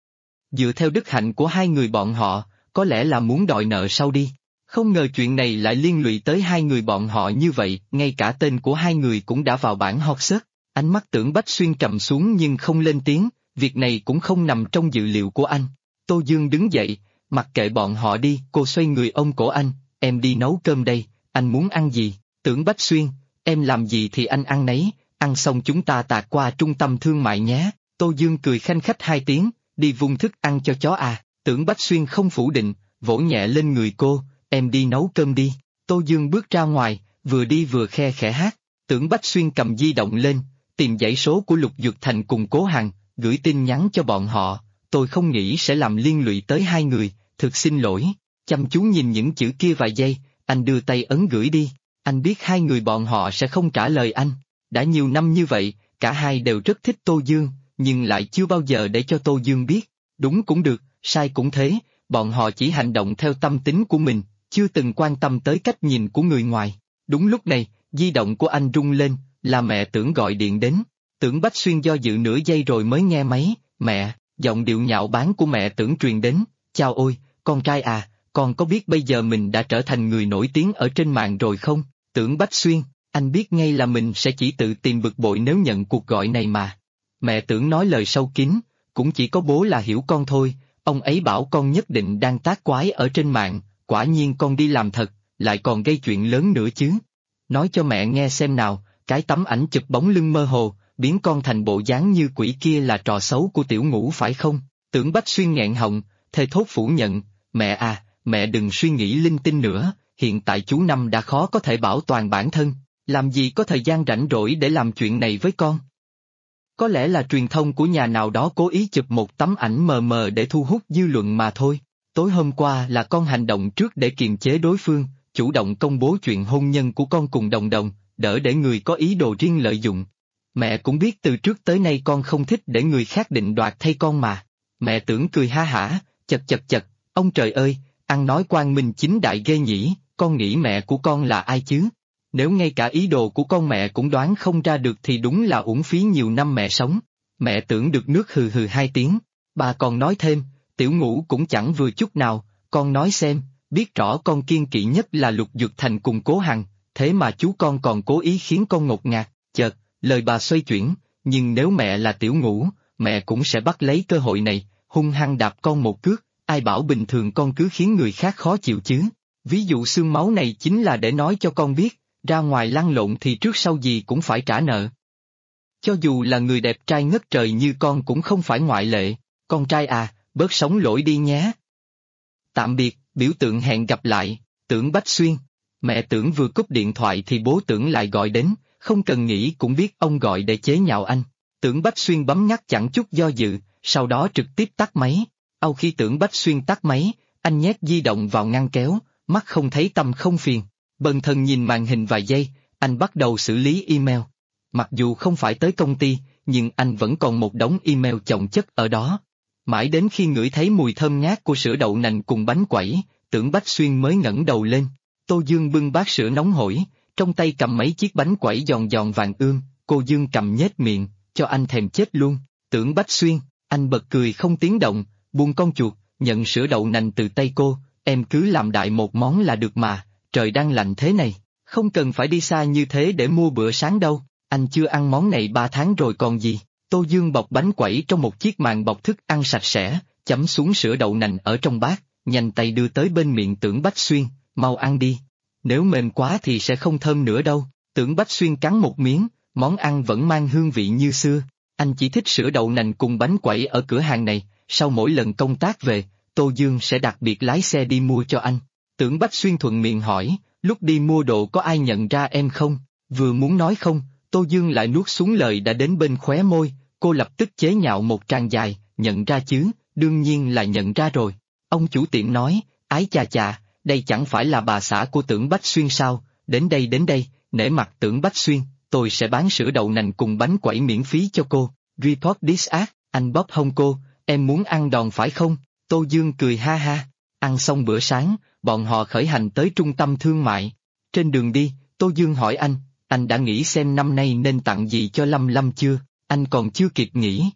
Dựa theo đức hạnh của hai người bọn họ, có lẽ là muốn đòi nợ sau đi. Không ngờ chuyện này lại liên lụy tới hai người bọn họ như vậy, ngay cả tên của hai người cũng đã vào bảng hot search. Ánh mắt Tưởng Bách Xuyên trầm xuống nhưng không lên tiếng, việc này cũng không nằm trong dự liệu của anh. Tô Dương đứng dậy, mặc kệ bọn họ đi, cô xoay người ôm cổ anh, em đi nấu cơm đây, anh muốn ăn gì? Tưởng Bách Xuyên, em làm gì thì anh ăn nấy, ăn xong chúng ta tạt qua trung tâm thương mại nhé. Tô Dương cười khanh khách hai tiếng, đi vung thức ăn cho chó à? Tưởng Bách Xuyên không phủ định, vỗ nhẹ lên người cô, em đi nấu cơm đi. Tô Dương bước ra ngoài, vừa đi vừa khe khẽ hát. Tưởng Bách Xuyên cầm di động lên, tìm dãy số của Lục Dực Thành cùng Cố Hằng, gửi tin nhắn cho bọn họ. Tôi không nghĩ sẽ làm liên lụy tới hai người, thực xin lỗi. Chăm chú nhìn những chữ kia vài giây, anh đưa tay ấn gửi đi. Anh biết hai người bọn họ sẽ không trả lời anh. Đã nhiều năm như vậy, cả hai đều rất thích Tô Dương, nhưng lại chưa bao giờ để cho Tô Dương biết. Đúng cũng được, sai cũng thế, bọn họ chỉ hành động theo tâm tính của mình, chưa từng quan tâm tới cách nhìn của người ngoài. Đúng lúc này, di động của anh rung lên, là mẹ Tưởng gọi điện đến. Tưởng Bách Xuyên do dự nửa giây rồi mới nghe máy, mẹ, giọng điệu nhạo báng của mẹ Tưởng truyền đến, chào ôi, con trai à, con có biết bây giờ mình đã trở thành người nổi tiếng ở trên mạng rồi không? Tưởng Bách Xuyên, anh biết ngay là mình sẽ chỉ tự tìm bực bội nếu nhận cuộc gọi này mà. Mẹ Tưởng nói lời sâu kín, cũng chỉ có bố là hiểu con thôi, ông ấy bảo con nhất định đang tác quái ở trên mạng, quả nhiên con đi làm thật, lại còn gây chuyện lớn nữa chứ. Nói cho mẹ nghe xem nào, cái tấm ảnh chụp bóng lưng mơ hồ, biến con thành bộ dáng như quỷ kia là trò xấu của Tiểu Ngũ phải không? Tưởng Bách Xuyên nghẹn họng, thề thốt phủ nhận, mẹ à, mẹ đừng suy nghĩ linh tinh nữa, hiện tại chú Năm đã khó có thể bảo toàn bản thân, làm gì có thời gian rảnh rỗi để làm chuyện này với con. Có lẽ là truyền thông của nhà nào đó cố ý chụp một tấm ảnh mờ mờ để thu hút dư luận mà thôi. Tối hôm qua là con hành động trước để kiềm chế đối phương, chủ động công bố chuyện hôn nhân của con cùng Đồng Đồng, đỡ để người có ý đồ riêng lợi dụng. Mẹ cũng biết từ trước tới nay con không thích để người khác định đoạt thay con mà. Mẹ Tưởng cười ha hả, chật chật chật, ông trời ơi, ăn nói quang minh chính đại ghê nhỉ, con nghĩ mẹ của con là ai chứ? Nếu ngay cả ý đồ của con mẹ cũng đoán không ra được thì đúng là uổng phí nhiều năm mẹ sống. Mẹ Tưởng được nước hừ hừ 2 tiếng, bà còn nói thêm, Tiểu Ngũ cũng chẳng vừa chút nào, con nói xem, biết rõ con kiên kỵ nhất là Lục Dược Thành cùng Cố Hằng, thế mà chú con còn cố ý khiến con ngột ngạt, chợt, lời bà xoay chuyển, nhưng nếu mẹ là Tiểu Ngũ, mẹ cũng sẽ bắt lấy cơ hội này, hung hăng đạp con một cước, ai bảo bình thường con cứ khiến người khác khó chịu chứ. Ví dụ xương máu này chính là để nói cho con biết, ra ngoài lăn lộn thì trước sau gì cũng phải trả nợ. Cho dù là người đẹp trai ngất trời như con cũng không phải ngoại lệ, con trai à, bớt sống lỗi đi nhé. Tạm biệt, biểu tượng hẹn gặp lại, Tưởng Bách Xuyên. Mẹ Tưởng vừa cúp điện thoại thì bố Tưởng lại gọi đến, không cần nghĩ cũng biết ông gọi để chế nhạo anh. Tưởng Bách Xuyên bấm ngắt chẳng chút do dự, sau đó trực tiếp tắt máy. Sau khi Tưởng Bách Xuyên tắt máy, anh nhét di động vào ngăn kéo, mắt không thấy tâm không phiền. Bần thần nhìn màn hình vài giây, anh bắt đầu xử lý email. Mặc dù không phải tới công ty, nhưng anh vẫn còn một đống email chồng chất ở đó. Mãi đến khi ngửi thấy mùi thơm ngát của sữa đậu nành cùng bánh quẩy, Tưởng Bách Xuyên mới ngẩng đầu lên. Tô Dương bưng bát sữa nóng hổi, trong tay cầm mấy chiếc bánh quẩy giòn giòn vàng ươm, cô Dương cầm nhếch miệng, cho anh thèm chết luôn. Tưởng Bách Xuyên, anh bật cười không tiếng động, buông con chuột, nhận sữa đậu nành từ tay cô, em cứ làm đại một món là được mà, trời đang lạnh thế này, không cần phải đi xa như thế để mua bữa sáng đâu, anh chưa ăn món này 3 tháng rồi còn gì. Tô Dương bọc bánh quẩy trong một chiếc màng bọc thức ăn sạch sẽ, chấm xuống sữa đậu nành ở trong bát, nhanh tay đưa tới bên miệng Tưởng Bách Xuyên, mau ăn đi. Nếu mềm quá thì sẽ không thơm nữa đâu. Tưởng Bách Xuyên cắn một miếng, món ăn vẫn mang hương vị như xưa. Anh chỉ thích sữa đậu nành cùng bánh quẩy ở cửa hàng này, sau mỗi lần công tác về, Tô Dương sẽ đặc biệt lái xe đi mua cho anh. Tưởng Bách Xuyên thuận miệng hỏi, lúc đi mua đồ có ai nhận ra em không? Vừa muốn nói không, Tô Dương lại nuốt xuống lời đã đến bên khóe môi, cô lập tức chế nhạo một tràng dài, nhận ra chứ, đương nhiên là nhận ra rồi. Ông chủ tiệm nói, ái chà chà, đây chẳng phải là bà xã của Tưởng Bách Xuyên sao, đến đây, nể mặt Tưởng Bách Xuyên, tôi sẽ bán sữa đậu nành cùng bánh quẩy miễn phí cho cô. Report this ad, anh bóp hông cô, em muốn ăn đòn phải không? Tô Dương cười ha ha. Ăn xong bữa sáng, bọn họ khởi hành tới trung tâm thương mại. Trên đường đi, Tô Dương hỏi anh đã nghĩ xem năm nay nên tặng gì cho Lâm Lâm chưa? Anh còn chưa kịp nghĩ.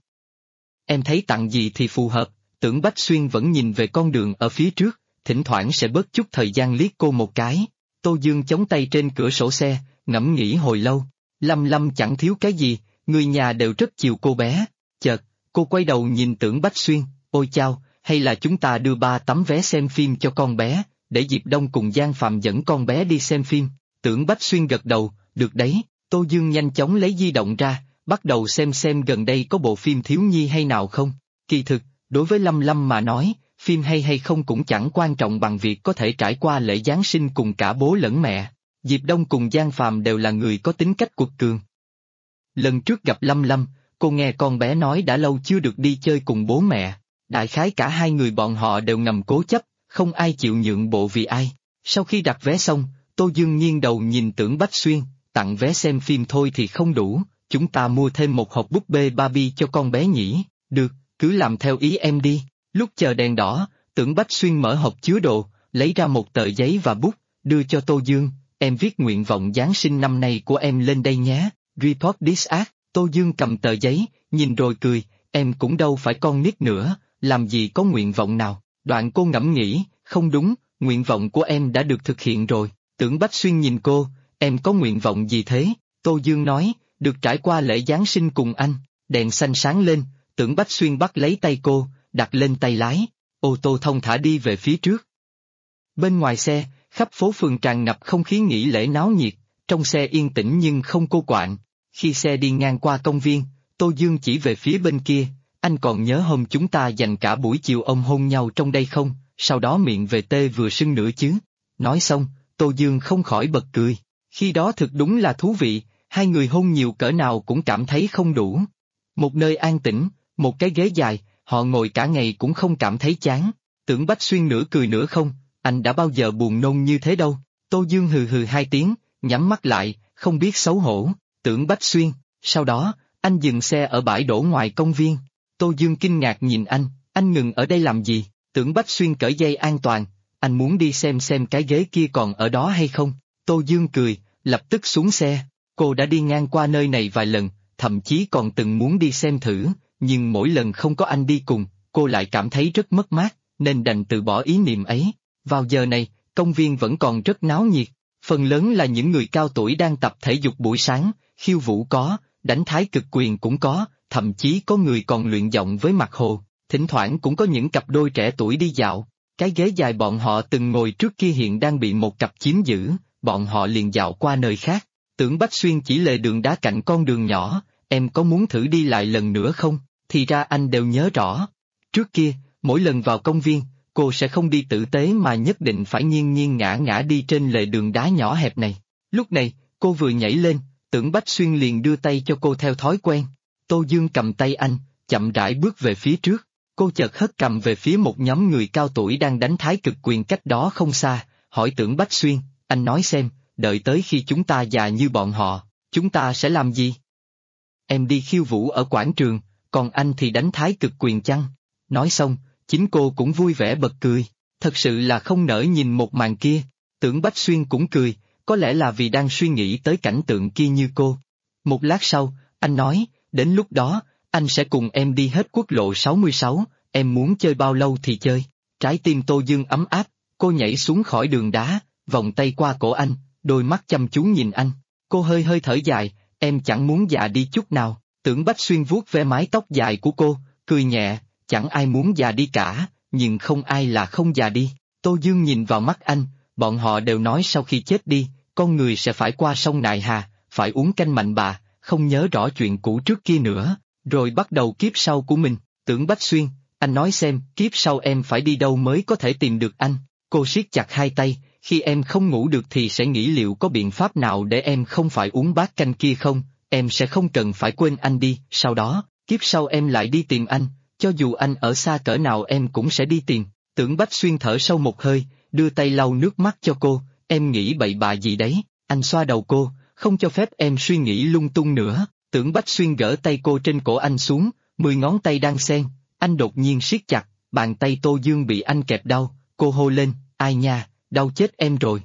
Em thấy tặng gì thì phù hợp, Tưởng Bách Xuyên vẫn nhìn về con đường ở phía trước, thỉnh thoảng sẽ bớt chút thời gian liếc cô một cái. Tô Dương chống tay trên cửa sổ xe, ngẫm nghĩ hồi lâu. Lâm Lâm chẳng thiếu cái gì, người nhà đều rất chiều cô bé. Chợt, cô quay đầu nhìn Tưởng Bách Xuyên, ôi chao, hay là chúng ta đưa 3 tấm vé xem phim cho con bé, để Diệp Đông cùng Giang Phạm dẫn con bé đi xem phim. Tưởng Bách Xuyên gật đầu, được đấy. Tô Dương nhanh chóng lấy di động ra, bắt đầu xem gần đây có bộ phim thiếu nhi hay nào không. Kỳ thực, đối với Lâm Lâm mà nói, phim hay không cũng chẳng quan trọng bằng việc có thể trải qua lễ Giáng sinh cùng cả bố lẫn mẹ. Diệp Đông cùng Giang Phạm đều là người có tính cách quật cường. Lần trước gặp Lâm Lâm, cô nghe con bé nói đã lâu chưa được đi chơi cùng bố mẹ. Đại khái cả hai người bọn họ đều ngầm cố chấp, không ai chịu nhượng bộ vì ai. Sau khi đặt vé xong, Tô Dương nghiêng đầu nhìn Tưởng Bách Xuyên, tặng vé xem phim thôi thì không đủ, chúng ta mua thêm một hộp búp bê Barbie cho con bé nhỉ? Được, cứ làm theo ý em đi. Lúc chờ đèn đỏ, Tưởng Bách Xuyên mở hộp chứa đồ, lấy ra một tờ giấy và bút, đưa cho Tô Dương, em viết nguyện vọng Giáng sinh năm nay của em lên đây nhé. Report this ad. Tô Dương cầm tờ giấy, nhìn rồi cười, em cũng đâu phải con nít nữa, làm gì có nguyện vọng nào. Đoạn cô ngẫm nghĩ, không đúng, nguyện vọng của em đã được thực hiện rồi. Tưởng Bách Xuyên nhìn cô, em có nguyện vọng gì thế? Tô Dương nói, được trải qua lễ Giáng sinh cùng anh. Đèn xanh sáng lên, Tưởng Bách Xuyên bắt lấy tay cô, đặt lên tay lái, ô tô thông thả đi về phía trước. Bên ngoài xe, khắp phố phường tràn ngập không khí nghỉ lễ náo nhiệt, trong xe yên tĩnh nhưng không cô quạnh. Khi xe đi ngang qua công viên, Tô Dương chỉ về phía bên kia, anh còn nhớ hôm chúng ta dành cả buổi chiều ôm hôn nhau trong đây không? sau đó miệng về tê vừa sưng nữa chứ. Nói xong, Tô Dương không khỏi bật cười. Khi đó thực đúng là thú vị, hai người hôn nhiều cỡ nào cũng cảm thấy không đủ. Một nơi an tĩnh, một cái ghế dài, họ ngồi cả ngày cũng không cảm thấy chán. Tưởng Bách Xuyên nửa cười nửa không, anh đã bao giờ buồn nôn như thế đâu. Tô Dương hừ hừ hai tiếng, nhắm mắt lại, không biết xấu hổ. Tưởng Bách Xuyên, sau đó, anh dừng xe ở bãi đổ ngoài công viên. Tô Dương kinh ngạc nhìn anh ngừng ở đây làm gì? Tưởng Bách Xuyên cởi dây an toàn, anh muốn đi xem cái ghế kia còn ở đó hay không. Tô Dương cười, lập tức xuống xe. Cô đã đi ngang qua nơi này vài lần, thậm chí còn từng muốn đi xem thử, nhưng mỗi lần không có anh đi cùng, cô lại cảm thấy rất mất mát, nên đành từ bỏ ý niệm ấy. Vào giờ này, công viên vẫn còn rất náo nhiệt, phần lớn là những người cao tuổi đang tập thể dục buổi sáng, khiêu vũ có, đánh thái cực quyền cũng có, thậm chí có người còn luyện giọng với mặt hồ, thỉnh thoảng cũng có những cặp đôi trẻ tuổi đi dạo. Cái ghế dài bọn họ từng ngồi trước kia hiện đang bị một cặp chiếm giữ, bọn họ liền dạo qua nơi khác. Tưởng Bách Xuyên chỉ lề đường đá cạnh con đường nhỏ, em có muốn thử đi lại lần nữa không? Thì ra anh đều nhớ rõ. Trước kia, mỗi lần vào công viên, cô sẽ không đi tử tế mà nhất định phải nghiêng nghiêng ngã ngã đi trên lề đường đá nhỏ hẹp này. Lúc này, cô vừa nhảy lên, Tưởng Bách Xuyên liền đưa tay cho cô theo thói quen. Tô Dương cầm tay anh, chậm rãi bước về phía trước. Cô chợt hất cầm về phía một nhóm người cao tuổi đang đánh thái cực quyền cách đó không xa, hỏi Tưởng Bách Xuyên, anh nói xem, đợi tới khi chúng ta già như bọn họ, chúng ta sẽ làm gì? Em đi khiêu vũ ở quảng trường, còn anh thì đánh thái cực quyền chăng? Nói xong, chính cô cũng vui vẻ bật cười, thật sự là không nỡ nhìn một màn kia. Tưởng Bách Xuyên cũng cười, có lẽ là vì đang suy nghĩ tới cảnh tượng kia như cô. Một lát sau, anh nói, đến lúc đó, anh sẽ cùng em đi hết quốc lộ 66, em muốn chơi bao lâu thì chơi. Trái tim Tô Dương ấm áp, cô nhảy xuống khỏi đường đá, vòng tay qua cổ anh, đôi mắt chăm chú nhìn anh. Cô hơi hơi thở dài, em chẳng muốn già đi chút nào. Tưởng Bách Xuyên vuốt ve mái tóc dài của cô, cười nhẹ, chẳng ai muốn già đi cả, nhưng không ai là không già đi. Tô Dương nhìn vào mắt anh, bọn họ đều nói sau khi chết đi, con người sẽ phải qua sông Nại Hà, phải uống canh mạnh bà, không nhớ rõ chuyện cũ trước kia nữa, rồi bắt đầu kiếp sau của mình. Tưởng Bách Xuyên, anh nói xem, kiếp sau em phải đi đâu mới có thể tìm được anh? Cô siết chặt hai tay, khi em không ngủ được thì sẽ nghĩ liệu có biện pháp nào để em không phải uống bát canh kia không, em sẽ không cần phải quên anh đi, sau đó, kiếp sau em lại đi tìm anh, cho dù anh ở xa cỡ nào em cũng sẽ đi tìm. Tưởng Bách Xuyên thở sâu một hơi, đưa tay lau nước mắt cho cô, em nghĩ bậy bạ gì đấy, anh xoa đầu cô, không cho phép em suy nghĩ lung tung nữa. Tưởng Bách Xuyên gỡ tay cô trên cổ anh xuống, 10 ngón tay đang xen, anh đột nhiên siết chặt, bàn tay Tô Dương bị anh kẹp đau, cô hô lên, ai nha, đau chết em rồi.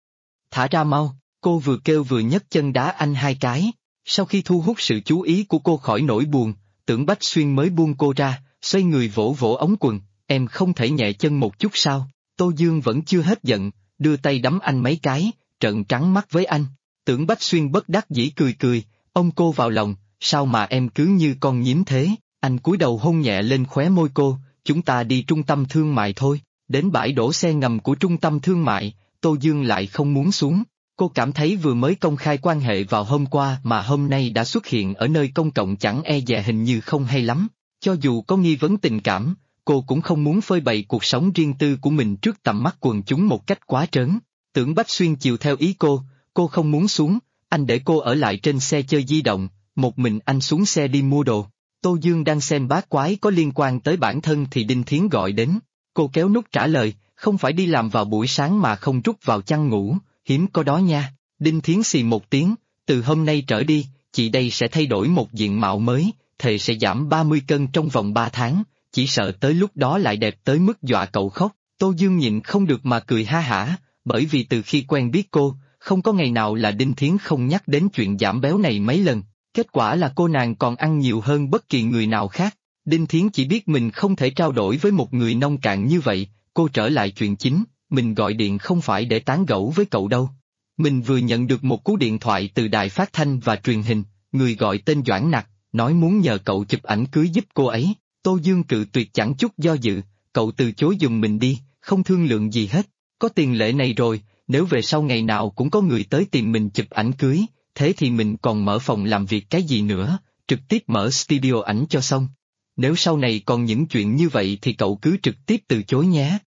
Thả ra mau, cô vừa kêu vừa nhấc chân đá anh hai cái. Sau khi thu hút sự chú ý của cô khỏi nỗi buồn, Tưởng Bách Xuyên mới buông cô ra, xoay người vỗ vỗ ống quần, em không thể nhẹ chân một chút sao? Tô Dương vẫn chưa hết giận, đưa tay đấm anh mấy cái, trợn trắng mắt với anh. Tưởng Bách Xuyên bất đắc dĩ cười cười, ôm cô vào lòng, sao mà em cứ như con nhím thế? Anh cúi đầu hôn nhẹ lên khóe môi cô, chúng ta đi trung tâm thương mại thôi. Đến bãi đổ xe ngầm của trung tâm thương mại, Tô Dương lại không muốn xuống. Cô cảm thấy vừa mới công khai quan hệ vào hôm qua mà hôm nay đã xuất hiện ở nơi công cộng chẳng e dè hình như không hay lắm. Cho dù có nghi vấn tình cảm, cô cũng không muốn phơi bày cuộc sống riêng tư của mình trước tầm mắt quần chúng một cách quá trớn. Tưởng Bách Xuyên chiều theo ý cô không muốn xuống, anh để cô ở lại trên xe chơi di động, một mình anh xuống xe đi mua đồ. Tô Dương đang xem bát quái có liên quan tới bản thân thì Đinh Thiến gọi đến. Cô kéo nút trả lời, không phải đi làm vào buổi sáng mà không rút vào chăn ngủ, hiếm có đó nha. Đinh Thiến xì một tiếng, từ hôm nay trở đi, chị đây sẽ thay đổi một diện mạo mới, thề sẽ giảm 30 cân trong vòng 3 tháng, chỉ sợ tới lúc đó lại đẹp tới mức dọa cậu khóc. Tô Dương nhịn không được mà cười ha hả, bởi vì từ khi quen biết cô, không có ngày nào là Đinh Thiến không nhắc đến chuyện giảm béo này mấy lần, kết quả là cô nàng còn ăn nhiều hơn bất kỳ người nào khác. Đinh Thiến chỉ biết mình không thể trao đổi với một người nông cạn như vậy, cô trở lại chuyện chính, mình gọi điện không phải để tán gẫu với cậu đâu. Mình vừa nhận được một cú điện thoại từ đài phát thanh và truyền hình, người gọi tên Doãn Nặc, nói muốn nhờ cậu chụp ảnh cưới giúp cô ấy. Tô Dương cự tuyệt chẳng chút do dự, cậu từ chối giùm mình đi, không thương lượng gì hết, có tiền lệ này rồi, nếu về sau ngày nào cũng có người tới tìm mình chụp ảnh cưới, thế thì mình còn mở phòng làm việc cái gì nữa, trực tiếp mở studio ảnh cho xong. Nếu sau này còn những chuyện như vậy thì cậu cứ trực tiếp từ chối nhé.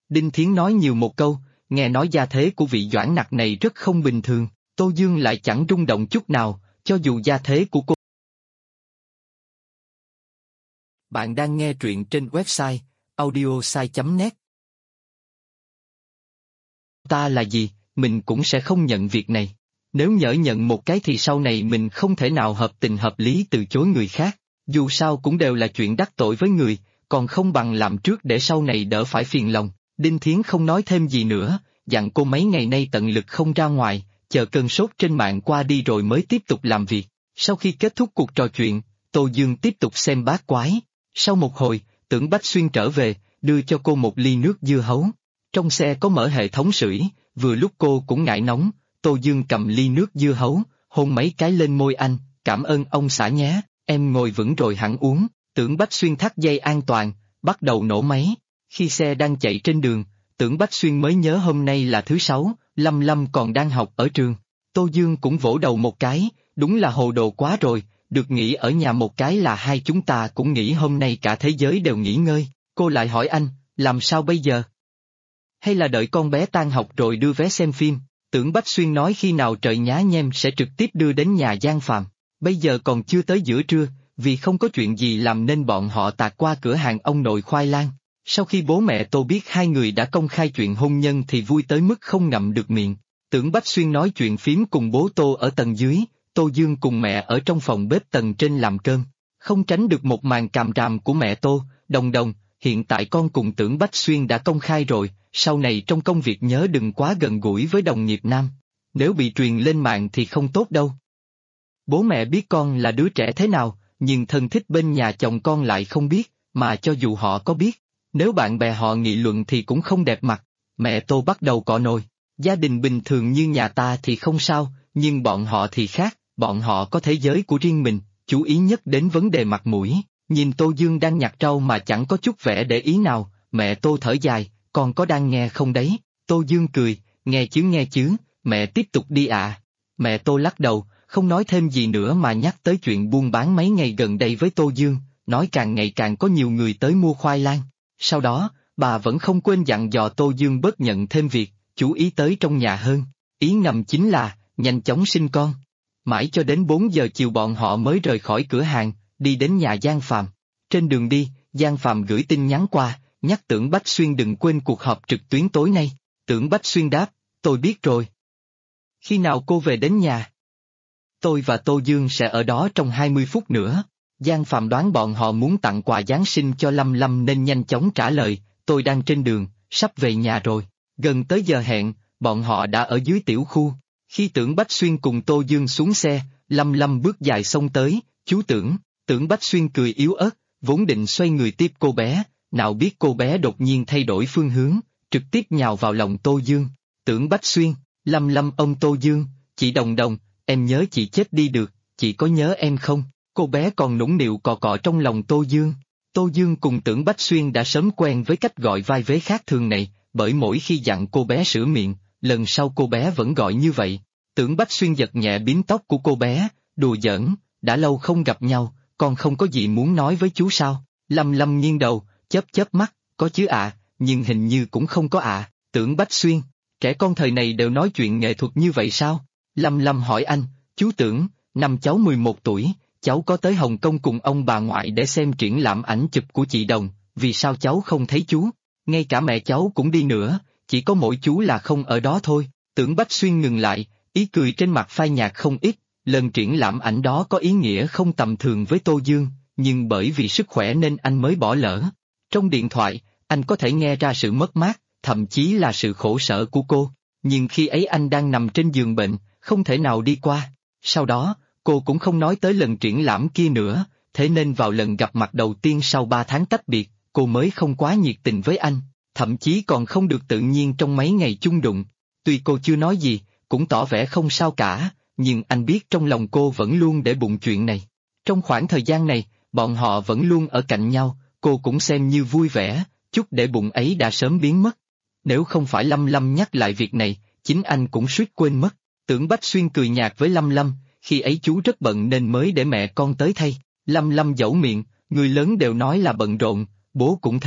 Đinh Thiến nói nhiều một câu, nghe nói gia thế của vị Doãn Nặc này rất không bình thường, Tô Dương lại chẳng rung động chút nào, cho dù gia thế của cô. Bạn đang nghe truyện trên website audiosai.net. Ta là gì, mình cũng sẽ không nhận việc này. Nếu nhỡ nhận một cái thì sau này mình không thể nào hợp tình hợp lý từ chối người khác, dù sao cũng đều là chuyện đắc tội với người, còn không bằng làm trước để sau này đỡ phải phiền lòng. Đinh Thiến không nói thêm gì nữa, dặn cô mấy ngày nay tận lực không ra ngoài, chờ cơn sốt trên mạng qua đi rồi mới tiếp tục làm việc. Sau khi kết thúc cuộc trò chuyện, Tô Dương tiếp tục xem bát quái. Sau một hồi, Tưởng Bách Xuyên trở về, đưa cho cô một ly nước dưa hấu. Trong xe có mở hệ thống sưởi, vừa lúc cô cũng ngại nóng, Tô Dương cầm ly nước dưa hấu, hôn mấy cái lên môi anh, cảm ơn ông xã nhé, em ngồi vững rồi hẳn uống. Tưởng Bách Xuyên thắt dây an toàn, bắt đầu nổ máy. Khi xe đang chạy trên đường, Tưởng Bách Xuyên mới nhớ hôm nay là thứ Sáu, Lâm Lâm còn đang học ở trường. Tô Dương cũng vỗ đầu một cái, đúng là hồ đồ quá rồi, được nghỉ ở nhà một cái là hai chúng ta cũng nghĩ hôm nay cả thế giới đều nghỉ ngơi. Cô lại hỏi anh, làm sao bây giờ? Hay là đợi con bé tan học rồi đưa vé xem phim? Tưởng Bách Xuyên nói khi nào trời nhá nhem sẽ trực tiếp đưa đến nhà Giang Phàm. Bây giờ còn chưa tới giữa trưa, vì không có chuyện gì làm nên bọn họ tạt qua cửa hàng ông nội khoai lang. Sau khi bố mẹ Tô biết hai người đã công khai chuyện hôn nhân thì vui tới mức không ngậm được miệng. Tưởng Bách Xuyên nói chuyện phím cùng bố Tô ở tầng dưới, Tô Dương cùng mẹ ở trong phòng bếp tầng trên làm cơm. Không tránh được một màn càm ràm của mẹ Tô, Đồng Đồng, hiện tại con cùng Tưởng Bách Xuyên đã công khai rồi, sau này trong công việc nhớ đừng quá gần gũi với đồng nghiệp nam. Nếu bị truyền lên mạng thì không tốt đâu. Bố mẹ biết con là đứa trẻ thế nào, nhưng thân thích bên nhà chồng con lại không biết, mà cho dù họ có biết, nếu bạn bè họ nghị luận thì cũng không đẹp mặt. Mẹ Tô bắt đầu cọ nồi, gia đình bình thường như nhà ta thì không sao, nhưng bọn họ thì khác, bọn họ có thế giới của riêng mình, chú ý nhất đến vấn đề mặt mũi. Nhìn Tô Dương đang nhặt rau mà chẳng có chút vẻ để ý nào, mẹ Tô thở dài, con có đang nghe không đấy? Tô Dương cười, nghe chứ, mẹ tiếp tục đi ạ. Mẹ Tô lắc đầu, không nói thêm gì nữa mà nhắc tới chuyện buôn bán mấy ngày gần đây với Tô Dương, nói càng ngày càng có nhiều người tới mua khoai lang. Sau đó, bà vẫn không quên dặn dò Tô Dương bớt nhận thêm việc, chú ý tới trong nhà hơn. Ý ngầm chính là, nhanh chóng sinh con. Mãi cho đến 4 giờ chiều bọn họ mới rời khỏi cửa hàng, đi đến nhà Giang Phàm. Trên đường đi, Giang Phàm gửi tin nhắn qua, nhắc Tưởng Bách Xuyên đừng quên cuộc họp trực tuyến tối nay. Tưởng Bách Xuyên đáp, tôi biết rồi. Khi nào cô về đến nhà? Tôi và Tô Dương sẽ ở đó trong 20 phút nữa. Giang Phàm đoán bọn họ muốn tặng quà Giáng sinh cho Lâm Lâm nên nhanh chóng trả lời, tôi đang trên đường, sắp về nhà rồi. Gần tới giờ hẹn, bọn họ đã ở dưới tiểu khu. Khi Tưởng Bách Xuyên cùng Tô Dương xuống xe, Lâm Lâm bước dài xông tới, chú Tưởng. Tưởng Bách Xuyên cười yếu ớt, vốn định xoay người tiếp cô bé, nào biết cô bé đột nhiên thay đổi phương hướng, trực tiếp nhào vào lòng Tô Dương. Tưởng Bách Xuyên, Lâm Lâm ôm Tô Dương, chị Đồng Đồng, em nhớ chị chết đi được, chị có nhớ em không? Cô bé còn nũng nịu cọ cọ trong lòng Tô Dương. Tô Dương cùng Tưởng Bách Xuyên đã sớm quen với cách gọi vai vế khác thường này, bởi mỗi khi dặn cô bé sửa miệng, lần sau cô bé vẫn gọi như vậy. Tưởng Bách Xuyên giật nhẹ bím tóc của cô bé, đùa giỡn, đã lâu không gặp nhau, con không có gì muốn nói với chú sao? Lâm Lâm nghiêng đầu, chớp mắt, có chứ ạ, nhưng hình như cũng không có ạ. Tưởng Bách Xuyên, trẻ con thời này đều nói chuyện nghệ thuật như vậy sao? Lâm Lâm hỏi anh, chú Tưởng, năm cháu 11 tuổi, cháu có tới Hồng Kông cùng ông bà ngoại để xem triển lãm ảnh chụp của chị Đồng, vì sao cháu không thấy chú? Ngay cả mẹ cháu cũng đi nữa, chỉ có mỗi chú là không ở đó thôi. Tưởng Bách Xuyên ngừng lại, ý cười trên mặt phai nhạt không ít, lần triển lãm ảnh đó có ý nghĩa không tầm thường với Tô Dương, nhưng bởi vì sức khỏe nên anh mới bỏ lỡ. Trong điện thoại, anh có thể nghe ra sự mất mát, thậm chí là sự khổ sở của cô, nhưng khi ấy anh đang nằm trên giường bệnh, không thể nào đi qua. Sau đó, cô cũng không nói tới lần triển lãm kia nữa, thế nên vào lần gặp mặt đầu tiên sau 3 tháng tách biệt, cô mới không quá nhiệt tình với anh, thậm chí còn không được tự nhiên trong mấy ngày chung đụng. Tuy cô chưa nói gì, cũng tỏ vẻ không sao cả, nhưng anh biết trong lòng cô vẫn luôn để bụng chuyện này. Trong khoảng thời gian này, bọn họ vẫn luôn ở cạnh nhau, cô cũng xem như vui vẻ, chút để bụng ấy đã sớm biến mất. Nếu không phải Lâm Lâm nhắc lại việc này, chính anh cũng suýt quên mất. Tưởng Bách Xuyên cười nhạt với Lâm Lâm, khi ấy chú rất bận nên mới để mẹ con tới thay. Lâm Lâm dẫu miệng, người lớn đều nói là bận rộn, bố cũng thế,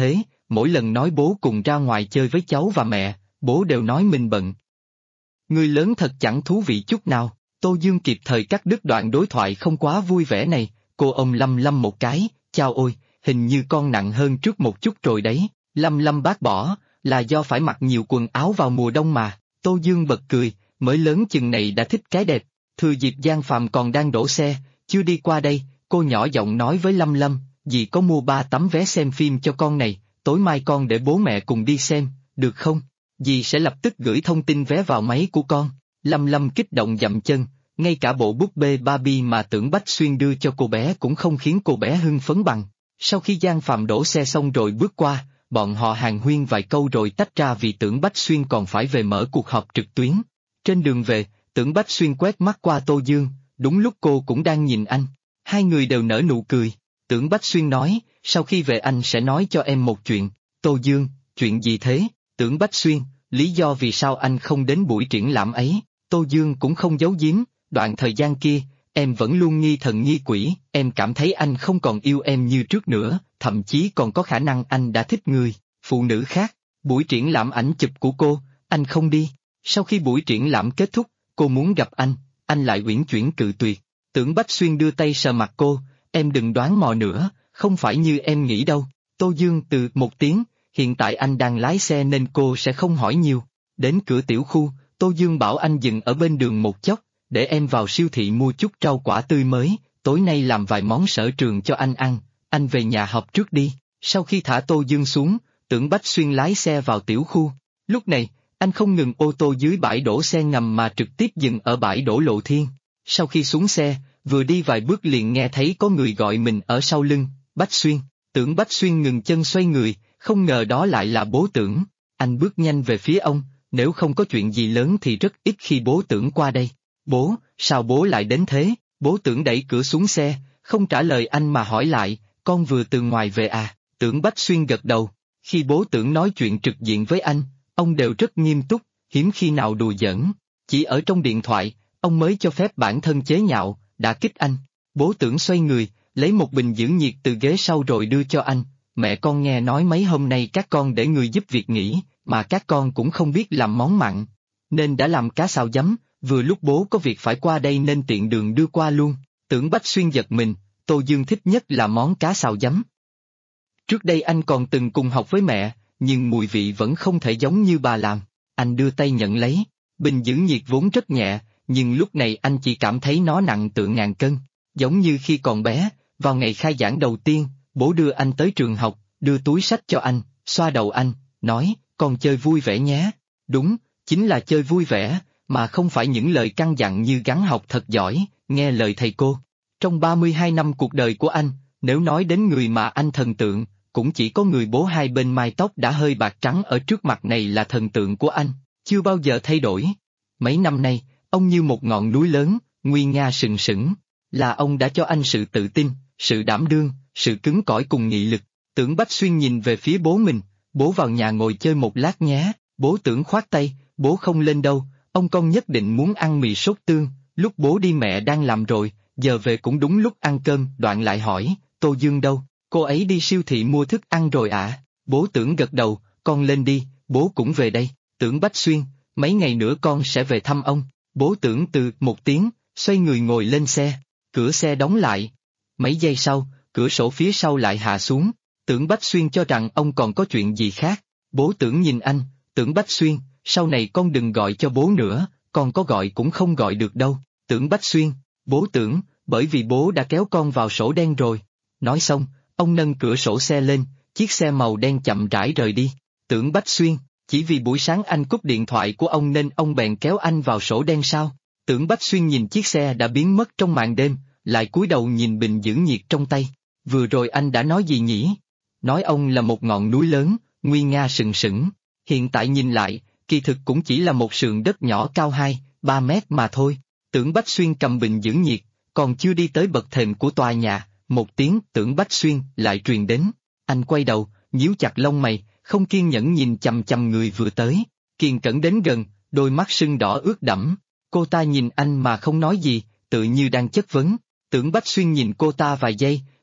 mỗi lần nói bố cùng ra ngoài chơi với cháu và mẹ, bố đều nói mình bận. Người lớn thật chẳng thú vị chút nào. Tô Dương kịp thời cắt đứt đoạn đối thoại không quá vui vẻ này, cô ôm Lâm Lâm một cái, chao ôi, hình như con nặng hơn trước một chút rồi đấy. Lâm Lâm bác bỏ, là do phải mặc nhiều quần áo vào mùa đông mà. Tô Dương bật cười, mới lớn chừng này đã thích cái đẹp. Thừa dịp Giang Phạm còn đang đổ xe, chưa đi qua đây, cô nhỏ giọng nói với Lâm Lâm, dì có mua 3 tấm vé xem phim cho con này, tối mai con để bố mẹ cùng đi xem, được không? Dì sẽ lập tức gửi thông tin vé vào máy của con. Lâm Lâm kích động dậm chân, ngay cả bộ búp bê Barbie mà Tưởng Bách Xuyên đưa cho cô bé cũng không khiến cô bé hưng phấn bằng. Sau khi Giang Phạm đổ xe xong rồi bước qua, bọn họ hàn huyên vài câu rồi tách ra vì Tưởng Bách Xuyên còn phải về mở cuộc họp trực tuyến. Trên đường về, Tưởng Bách Xuyên quét mắt qua Tô Dương, đúng lúc cô cũng đang nhìn anh. Hai người đều nở nụ cười. Tưởng Bách Xuyên nói, sau khi về anh sẽ nói cho em một chuyện. Tô Dương, chuyện gì thế? Tưởng Bách Xuyên, lý do vì sao anh không đến buổi triển lãm ấy. Tô Dương cũng không giấu giếm, đoạn thời gian kia, em vẫn luôn nghi thần nghi quỷ, em cảm thấy anh không còn yêu em như trước nữa, thậm chí còn có khả năng anh đã thích người, phụ nữ khác. Buổi triển lãm ảnh chụp của cô, anh không đi. Sau khi buổi triển lãm kết thúc, cô muốn gặp anh lại uyển chuyển cự tuyệt. Tưởng Bách Xuyên đưa tay sờ mặt cô, em đừng đoán mò nữa, không phải như em nghĩ đâu. Tô Dương từ một tiếng, hiện tại anh đang lái xe nên cô sẽ không hỏi nhiều. Đến cửa tiểu khu, Tô Dương bảo anh dừng ở bên đường một chốc, để em vào siêu thị mua chút rau quả tươi mới, tối nay làm vài món sở trường cho anh ăn, anh về nhà học trước đi. Sau khi thả Tô Dương xuống, Tưởng Bách Xuyên lái xe vào tiểu khu. Lúc này, anh không ngừng ô tô dưới bãi đổ xe ngầm mà trực tiếp dừng ở bãi đổ Lộ Thiên. Sau khi xuống xe, vừa đi vài bước liền nghe thấy có người gọi mình ở sau lưng, Bách Xuyên. Tưởng Bách Xuyên ngừng chân xoay người, không ngờ đó lại là bố Tưởng. Anh bước nhanh về phía ông, nếu không có chuyện gì lớn thì rất ít khi bố Tưởng qua đây. Bố, sao bố lại đến thế? Bố Tưởng đẩy cửa xuống xe, không trả lời anh mà hỏi lại, con vừa từ ngoài về à? Tưởng Bách Xuyên gật đầu. Khi bố Tưởng nói chuyện trực diện với anh, ông đều rất nghiêm túc, hiếm khi nào đùa giỡn. Chỉ ở trong điện thoại, ông mới cho phép bản thân chế nhạo, đả kích anh. Bố Tưởng xoay người, lấy một bình giữ nhiệt từ ghế sau rồi đưa cho anh. Mẹ con nghe nói mấy hôm nay các con để người giúp việc nghỉ, mà các con cũng không biết làm món mặn, nên đã làm cá xào giấm, vừa lúc bố có việc phải qua đây nên tiện đường đưa qua luôn. Tưởng Bách Xuyên giật mình, Tô Dương thích nhất là món cá xào giấm. Trước đây anh còn từng cùng học với mẹ, nhưng mùi vị vẫn không thể giống như bà làm. Anh đưa tay nhận lấy, bình giữ nhiệt vốn rất nhẹ, nhưng lúc này anh chỉ cảm thấy nó nặng tựa ngàn cân. Giống như khi còn bé, vào ngày khai giảng đầu tiên, bố đưa anh tới trường học, đưa túi sách cho anh, xoa đầu anh, nói, con chơi vui vẻ nhé. Đúng, chính là chơi vui vẻ, mà không phải những lời căn dặn như gắng học thật giỏi, nghe lời thầy cô. Trong 32 năm cuộc đời của anh, nếu nói đến người mà anh thần tượng, cũng chỉ có người bố hai bên mái tóc đã hơi bạc trắng ở trước mặt này là thần tượng của anh, chưa bao giờ thay đổi. Mấy năm nay, ông như một ngọn núi lớn, nguy nga sừng sững, là ông đã cho anh sự tự tin, sự đảm đương, sự cứng cỏi cùng nghị lực. Tưởng Bách Xuyên nhìn về phía bố mình, bố vào nhà ngồi chơi một lát nhé. Bố Tưởng khoát tay, bố không lên đâu, ông con nhất định muốn ăn mì sốt tương, lúc bố đi mẹ đang làm rồi, giờ về cũng đúng lúc ăn cơm. Đoạn lại hỏi, Tô Dương đâu, cô ấy đi siêu thị mua thức ăn rồi ạ? Bố Tưởng gật đầu, con lên đi, bố cũng về đây. Tưởng Bách Xuyên, mấy ngày nữa con sẽ về thăm ông. Bố Tưởng từ một tiếng, xoay người ngồi lên xe, cửa xe đóng lại. Mấy giây sau, cửa sổ phía sau lại hạ xuống. Tưởng Bách Xuyên cho rằng ông còn có chuyện gì khác. Bố Tưởng nhìn anh, Tưởng Bách Xuyên, sau này con đừng gọi cho bố nữa, con có gọi cũng không gọi được đâu. Tưởng Bách Xuyên, bố Tưởng, bởi vì bố đã kéo con vào sổ đen rồi. Nói xong, ông nâng cửa sổ xe lên, chiếc xe màu đen chậm rãi rời đi. Tưởng Bách Xuyên, chỉ vì buổi sáng anh cúp điện thoại của ông nên ông bèn kéo anh vào sổ đen sao? Tưởng Bách Xuyên nhìn chiếc xe đã biến mất trong màn đêm, lại cúi đầu nhìn bình giữ nhiệt trong tay. Vừa rồi anh đã nói gì nhỉ? Nói ông là một ngọn núi lớn, nguy nga sừng sững. Hiện tại nhìn lại, kỳ thực cũng chỉ là một sườn đất nhỏ cao 2-3 mét mà thôi. Tưởng Bách Xuyên cầm bình giữ nhiệt, còn chưa đi tới bậc thềm của tòa nhà, một tiếng Tưởng Bách Xuyên lại truyền đến. Anh quay đầu, nhíu chặt lông mày, không kiên nhẫn nhìn chằm chằm người vừa tới. Kiền Cẩn đến gần, đôi mắt sưng đỏ ướt đẫm. Cô ta nhìn anh mà không nói gì, tự như đang chất vấn. Tưởng Bách Xuyên nhìn cô ta vài giây,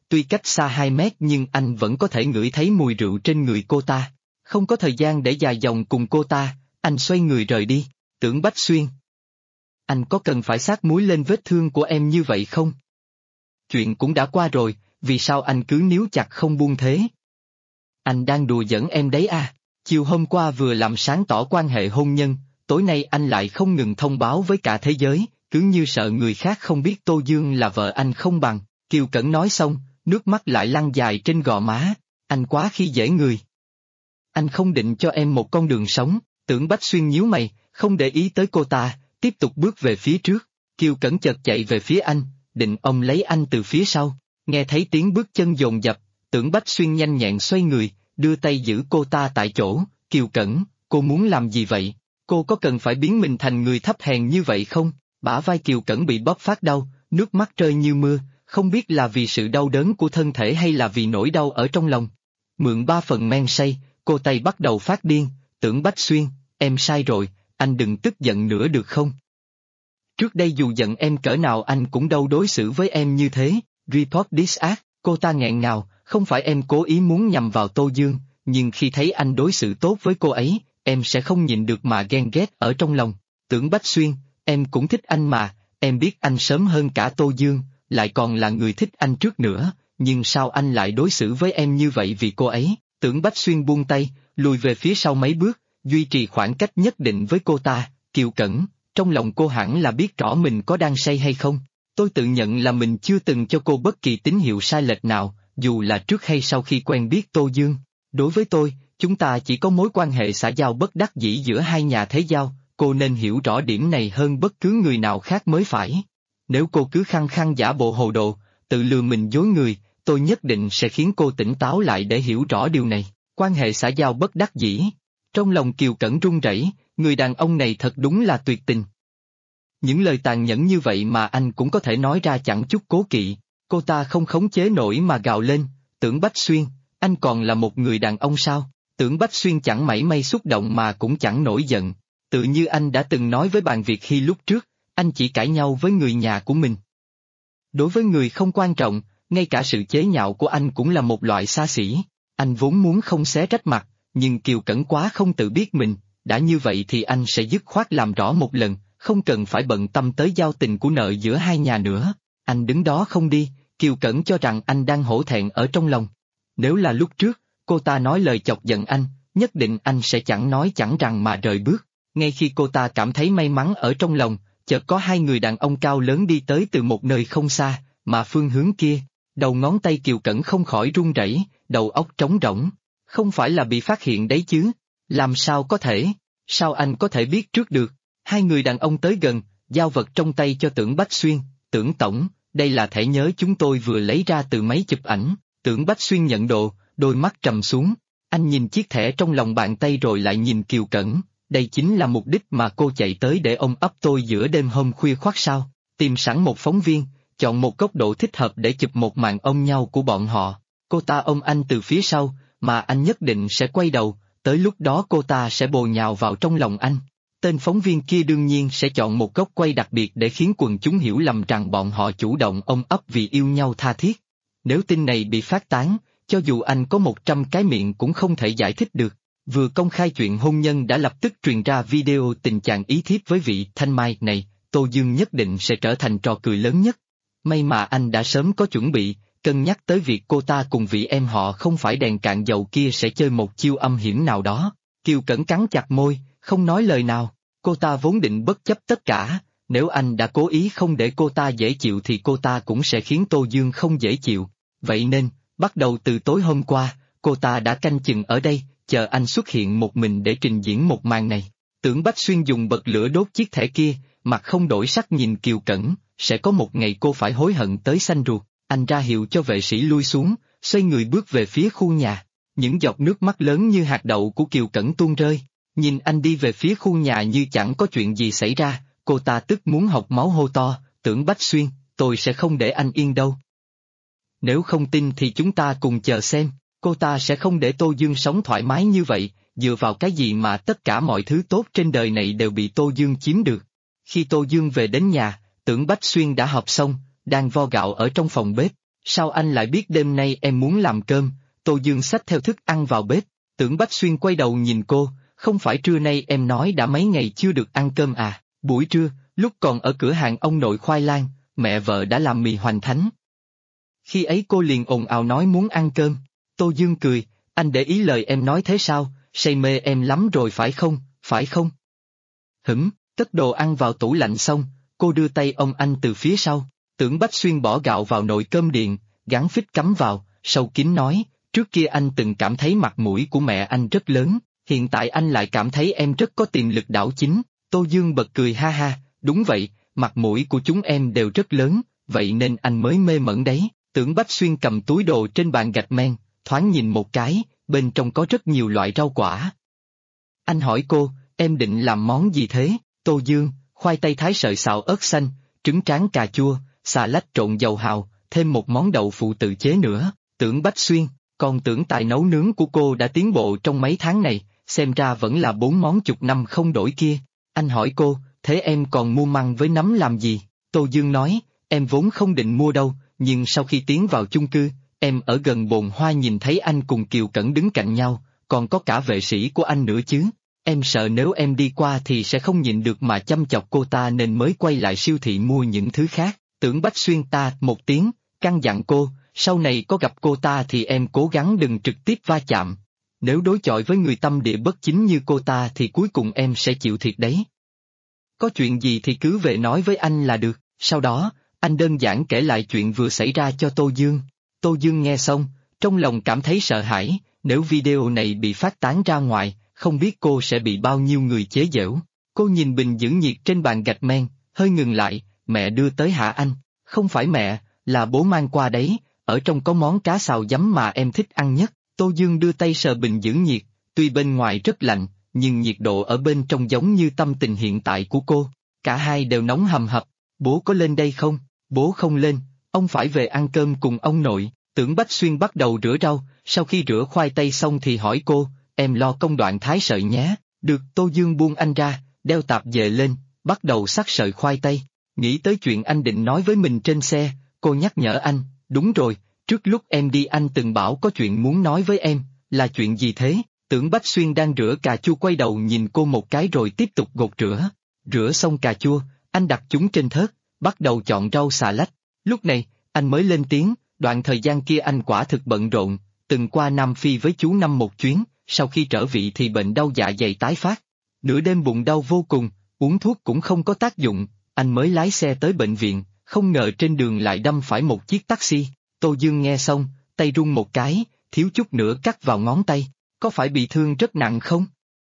tuy cách xa 2 mét nhưng anh vẫn có thể ngửi thấy mùi rượu trên người cô ta. Không có thời gian để dài dòng cùng cô ta, anh xoay người rời đi. Tưởng Bách Xuyên, anh có cần phải xát muối lên vết thương của em như vậy không? Chuyện cũng đã qua rồi, vì sao anh cứ níu chặt không buông thế? Anh đang đùa giỡn em đấy à? Chiều hôm qua vừa làm sáng tỏ quan hệ hôn nhân, tối nay anh lại không ngừng thông báo với cả thế giới, cứ như sợ người khác không biết Tô Dương là vợ anh không bằng. Kiều Cẩn nói xong, nước mắt lại lăn dài trên gò má, anh quá khi dễ người. Anh không định cho em một con đường sống. Tưởng Bách Xuyên nhíu mày, không để ý tới cô ta, tiếp tục bước về phía trước. Kiều Cẩn chợt chạy về phía anh, định ôm lấy anh từ phía sau. Nghe thấy tiếng bước chân dồn dập, Tưởng Bách Xuyên nhanh nhẹn xoay người, đưa tay giữ cô ta tại chỗ. Kiều Cẩn, cô muốn làm gì vậy? Cô có cần phải biến mình thành người thấp hèn như vậy không? Bả vai Kiều Cẩn bị bóp phát đau, nước mắt rơi như mưa, không biết là vì sự đau đớn của thân thể hay là vì nỗi đau ở trong lòng. Mượn 3 phần men say, cô tay bắt đầu phát điên. Tưởng Bách Xuyên, em sai rồi, anh đừng tức giận nữa được không? Trước đây dù giận em cỡ nào anh cũng đâu đối xử với em như thế. Report this act, cô ta nghẹn ngào, không phải em cố ý muốn nhằm vào Tô Dương, nhưng khi thấy anh đối xử tốt với cô ấy, em sẽ không nhịn được mà ghen ghét ở trong lòng. Tưởng Bách Xuyên, em cũng thích anh mà, em biết anh sớm hơn cả Tô Dương, lại còn là người thích anh trước nữa, nhưng sao anh lại đối xử với em như vậy vì cô ấy? Tưởng Bách Xuyên buông tay, lùi về phía sau mấy bước, duy trì khoảng cách nhất định với cô ta. Kiều Cẩn, trong lòng cô hẳn là biết rõ mình có đang say hay không. Tôi tự nhận là mình chưa từng cho cô bất kỳ tín hiệu sai lệch nào, dù là trước hay sau khi quen biết Tô Dương. Đối với tôi, chúng ta chỉ có mối quan hệ xã giao bất đắc dĩ giữa hai nhà thế giao, cô nên hiểu rõ điểm này hơn bất cứ người nào khác mới phải. Nếu cô cứ khăng khăng giả bộ hồ đồ, tự lừa mình dối người, tôi nhất định sẽ khiến cô tỉnh táo lại để hiểu rõ điều này. Quan hệ xã giao bất đắc dĩ. Trong lòng Kiều Cẩn run rẩy, người đàn ông này thật đúng là tuyệt tình. Những lời tàn nhẫn như vậy mà anh cũng có thể nói ra chẳng chút cố kỵ. Cô ta không khống chế nổi mà gào lên, Tưởng Bách Xuyên, anh còn là một người đàn ông sao? Tưởng Bách Xuyên chẳng mảy may xúc động mà cũng chẳng nổi giận. Tự như anh đã từng nói với bạn Việt khi lúc trước, anh chỉ cãi nhau với người nhà của mình. Đối với người không quan trọng, ngay cả sự chế nhạo của anh cũng là một loại xa xỉ. Anh vốn muốn không xé rách mặt, nhưng Kiều Cẩn quá không tự biết mình, đã như vậy thì anh sẽ dứt khoát làm rõ một lần, không cần phải bận tâm tới giao tình của nợ giữa hai nhà nữa. Anh đứng đó không đi, Kiều Cẩn cho rằng anh đang hổ thẹn ở trong lòng. Nếu là lúc trước, cô ta nói lời chọc giận anh, nhất định anh sẽ chẳng nói chẳng rằng mà rời bước. Ngay khi cô ta cảm thấy may mắn ở trong lòng, chợt có hai người đàn ông cao lớn đi tới từ một nơi không xa, mà phương hướng kia, đầu ngón tay Kiều Cẩn không khỏi run rẩy, đầu óc trống rỗng. Không phải là bị phát hiện đấy chứ? Làm sao có thể? Sao anh có thể biết trước được? Hai người đàn ông tới gần, giao vật trong tay cho Tưởng Bách Xuyên. Tưởng tổng, đây là thẻ nhớ chúng tôi vừa lấy ra từ máy chụp ảnh. Tưởng Bách Xuyên nhận đồ, đôi mắt trầm xuống. Anh nhìn chiếc thẻ trong lòng bàn tay rồi lại nhìn Kiều Cẩn. Đây chính là mục đích mà cô chạy tới để ôm ấp tôi giữa đêm hôm khuya khoắt sao? Tìm sẵn một phóng viên, chọn một góc độ thích hợp để chụp một màn ôm nhau của bọn họ. Cô ta ôm anh từ phía sau, mà anh nhất định sẽ quay đầu, tới lúc đó cô ta sẽ bồ nhào vào trong lòng anh. Tên phóng viên kia đương nhiên sẽ chọn một góc quay đặc biệt để khiến quần chúng hiểu lầm rằng bọn họ chủ động ôm ấp vì yêu nhau tha thiết. Nếu tin này bị phát tán, cho dù anh có 100 cái miệng cũng không thể giải thích được. Vừa công khai chuyện hôn nhân đã lập tức truyền ra video tình chàng ý thiếp với vị Thanh Mai này, Tô Dương nhất định sẽ trở thành trò cười lớn nhất. May mà anh đã sớm có chuẩn bị, cân nhắc tới việc cô ta cùng vị em họ không phải đèn cạn dầu kia sẽ chơi một chiêu âm hiểm nào đó. Kiều Cẩn cắn chặt môi, không nói lời nào. Cô ta vốn định bất chấp tất cả, nếu anh đã cố ý không để cô ta dễ chịu thì cô ta cũng sẽ khiến Tô Dương không dễ chịu. Vậy nên, bắt đầu từ tối hôm qua, cô ta đã canh chừng ở đây, chờ anh xuất hiện một mình để trình diễn một màn này. Tưởng Bách Xuyên dùng bật lửa đốt chiếc thẻ kia, mặt không đổi sắc nhìn Kiều Cẩn, sẽ có một ngày cô phải hối hận tới xanh ruột. Anh ra hiệu cho vệ sĩ lui xuống, xoay người bước về phía khu nhà. Những giọt nước mắt lớn như hạt đậu của Kiều Cẩn tuôn rơi. Nhìn anh đi về phía khu nhà như chẳng có chuyện gì xảy ra, cô ta tức muốn học máu hô to, Tưởng Bách Xuyên, tôi sẽ không để anh yên đâu. Nếu không tin thì chúng ta cùng chờ xem, cô ta sẽ không để Tô Dương sống thoải mái như vậy, dựa vào cái gì mà tất cả mọi thứ tốt trên đời này đều bị Tô Dương chiếm được. Khi Tô Dương về đến nhà, Tưởng Bách Xuyên đã họp xong, đang vo gạo ở trong phòng bếp. Sao anh lại biết đêm nay em muốn làm cơm? Tô Dương xách theo thức ăn vào bếp. Tưởng Bách Xuyên quay đầu nhìn cô, không phải trưa nay em nói đã mấy ngày chưa được ăn cơm à? Buổi trưa, lúc còn ở cửa hàng ông nội khoai lang, mẹ vợ đã làm mì hoành thánh. Khi ấy cô liền ồn ào nói muốn ăn cơm. Tô Dương cười, anh để ý lời em nói thế sao, say mê em lắm rồi phải không, phải không? Cất đồ ăn vào tủ lạnh xong, cô đưa tay ông anh từ phía sau. Tưởng Bách Xuyên bỏ gạo vào nồi cơm điện, gắn phích cắm vào, sâu kín nói, trước kia anh từng cảm thấy mặt mũi của mẹ anh rất lớn, hiện tại anh lại cảm thấy em rất có tiềm lực đảo chính. Tô Dương bật cười ha ha, đúng vậy, mặt mũi của chúng em đều rất lớn, vậy nên anh mới mê mẩn đấy. Tưởng Bách Xuyên cầm túi đồ trên bàn gạch men, thoáng nhìn một cái, bên trong có rất nhiều loại rau quả. Anh hỏi cô, em định làm món gì thế? Tô Dương, khoai tây thái sợi xào ớt xanh, trứng tráng cà chua, xà lách trộn dầu hào, thêm một món đậu phụ tự chế nữa. Tưởng Bách Xuyên, còn tưởng tài nấu nướng của cô đã tiến bộ trong mấy tháng này, xem ra vẫn là 4 món chục năm không đổi kia. Anh hỏi cô, thế em còn mua măng với nấm làm gì? Tô Dương nói, em vốn không định mua đâu, nhưng sau khi tiến vào chung cư, em ở gần bồn hoa nhìn thấy anh cùng Kiều Cẩn đứng cạnh nhau, còn có cả vệ sĩ của anh nữa chứ. Em sợ nếu em đi qua thì sẽ không nhịn được mà chăm chọc cô ta nên mới quay lại siêu thị mua những thứ khác. Tưởng Bách Xuyên ta một tiếng, căn dặn cô, sau này có gặp cô ta thì em cố gắng đừng trực tiếp va chạm. Nếu đối chọi với người tâm địa bất chính như cô ta thì cuối cùng em sẽ chịu thiệt đấy. Có chuyện gì thì cứ về nói với anh là được. Sau đó, anh đơn giản kể lại chuyện vừa xảy ra cho Tô Dương. Tô Dương nghe xong, trong lòng cảm thấy sợ hãi, nếu video này bị phát tán ra ngoài, không biết cô sẽ bị bao nhiêu người chế giễu. Cô nhìn bình giữ nhiệt trên bàn gạch men, hơi ngừng lại, mẹ đưa tới hả anh? Không phải mẹ, là bố mang qua đấy, ở trong có món cá xào giấm mà em thích ăn nhất. Tô Dương đưa tay sờ bình giữ nhiệt, tuy bên ngoài rất lạnh, nhưng nhiệt độ ở bên trong giống như tâm tình hiện tại của cô. Cả hai đều nóng hầm hập. Bố có lên đây không? Bố không lên, ông phải về ăn cơm cùng ông nội. Tưởng Bách Xuyên bắt đầu rửa rau, sau khi rửa khoai tây xong thì hỏi cô, em lo công đoạn thái sợi nhé. Được. Tô Dương buông anh ra, đeo tạp dề lên, bắt đầu xắt sợi khoai tây. Nghĩ tới chuyện anh định nói với mình trên xe, cô nhắc nhở anh, đúng rồi, trước lúc em đi anh từng bảo có chuyện muốn nói với em, là chuyện gì thế? Tưởng Bách Xuyên đang rửa cà chua quay đầu nhìn cô một cái rồi tiếp tục gột rửa. Rửa xong cà chua, anh đặt chúng trên thớt, bắt đầu chọn rau xà lách. Lúc này, anh mới lên tiếng, đoạn thời gian kia anh quả thực bận rộn, từng qua Nam Phi với chú Năm một chuyến, sau khi trở vị thì bệnh đau dạ dày tái phát. Nửa đêm bụng đau vô cùng, uống thuốc cũng không có tác dụng, anh mới lái xe tới bệnh viện, không ngờ trên đường lại đâm phải một chiếc taxi. Tô Dương nghe xong, tay run một cái, thiếu chút nữa cắt vào ngón tay, có phải bị thương rất nặng không?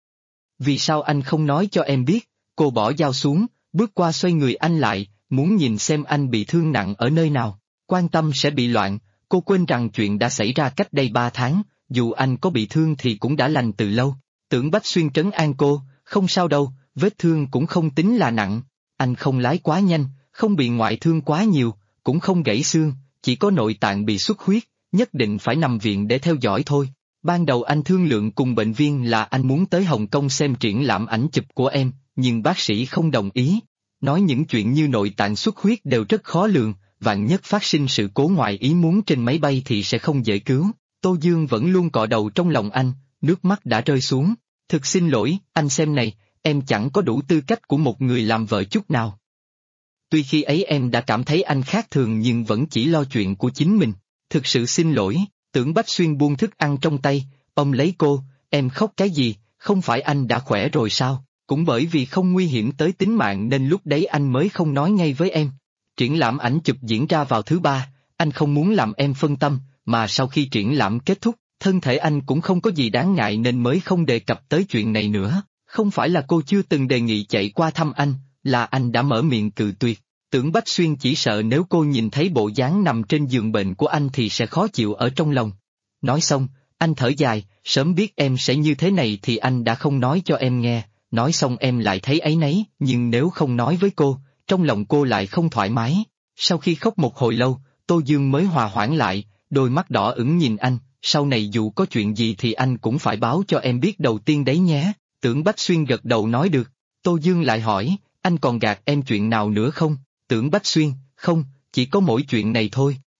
Vì sao anh không nói cho em biết? Cô bỏ dao xuống, bước qua xoay người anh lại, muốn nhìn xem anh bị thương nặng ở nơi nào. Quan tâm sẽ bị loạn, cô quên rằng chuyện đã xảy ra cách đây 3 tháng, dù anh có bị thương thì cũng đã lành từ lâu. Tưởng Bách Xuyên trấn an cô, không sao đâu, vết thương cũng không tính là nặng. Anh không lái quá nhanh, không bị ngoại thương quá nhiều, cũng không gãy xương, chỉ có nội tạng bị xuất huyết, nhất định phải nằm viện để theo dõi thôi. Ban đầu anh thương lượng cùng bệnh viên là anh muốn tới Hồng Kông xem triển lãm ảnh chụp của em, nhưng bác sĩ không đồng ý. Nói những chuyện như nội tạng xuất huyết đều rất khó lường, vạn nhất phát sinh sự cố ngoài ý muốn trên máy bay thì sẽ không dễ cứu. Tô Dương vẫn luôn cọ đầu trong lòng anh, nước mắt đã rơi xuống. Thực xin lỗi, anh xem này, em chẳng có đủ tư cách của một người làm vợ chút nào. Tuy khi ấy em đã cảm thấy anh khác thường nhưng vẫn chỉ lo chuyện của chính mình. Thực sự xin lỗi. Tưởng Bách Xuyên buông thức ăn trong tay, ôm lấy cô, em khóc cái gì, không phải anh đã khỏe rồi sao? Cũng bởi vì không nguy hiểm tới tính mạng nên lúc đấy anh mới không nói ngay với em. Triển lãm ảnh chụp diễn ra vào thứ 3, anh không muốn làm em phân tâm, mà sau khi triển lãm kết thúc, thân thể anh cũng không có gì đáng ngại nên mới không đề cập tới chuyện này nữa. Không phải là cô chưa từng đề nghị chạy qua thăm anh, là anh đã mở miệng cự tuyệt. Tưởng Bách Xuyên chỉ sợ nếu cô nhìn thấy bộ dáng nằm trên giường bệnh của anh thì sẽ khó chịu ở trong lòng. Nói xong, anh thở dài, sớm biết em sẽ như thế này thì anh đã không nói cho em nghe, nói xong em lại thấy áy náy, nhưng nếu không nói với cô, trong lòng cô lại không thoải mái. Sau khi khóc một hồi lâu, Tô Dương mới hòa hoãn lại, đôi mắt đỏ ửng nhìn anh, sau này dù có chuyện gì thì anh cũng phải báo cho em biết đầu tiên đấy nhé. Tưởng Bách Xuyên gật đầu nói được. Tô Dương lại hỏi, anh còn gạt em chuyện nào nữa không? Tưởng Bách Xuyên, không, chỉ có mỗi chuyện này thôi.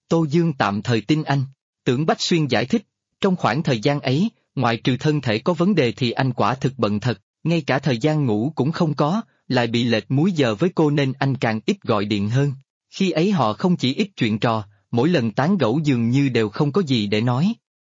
Tô Dương tạm thời tin anh. Tưởng Bách Xuyên giải thích, trong khoảng thời gian ấy, ngoại trừ thân thể có vấn đề thì anh quả thực bận thật, ngay cả thời gian ngủ cũng không có, lại bị lệch múi giờ với cô nên anh càng ít gọi điện hơn. Khi ấy họ không chỉ ít chuyện trò, mỗi lần tán gẫu dường như đều không có gì để nói.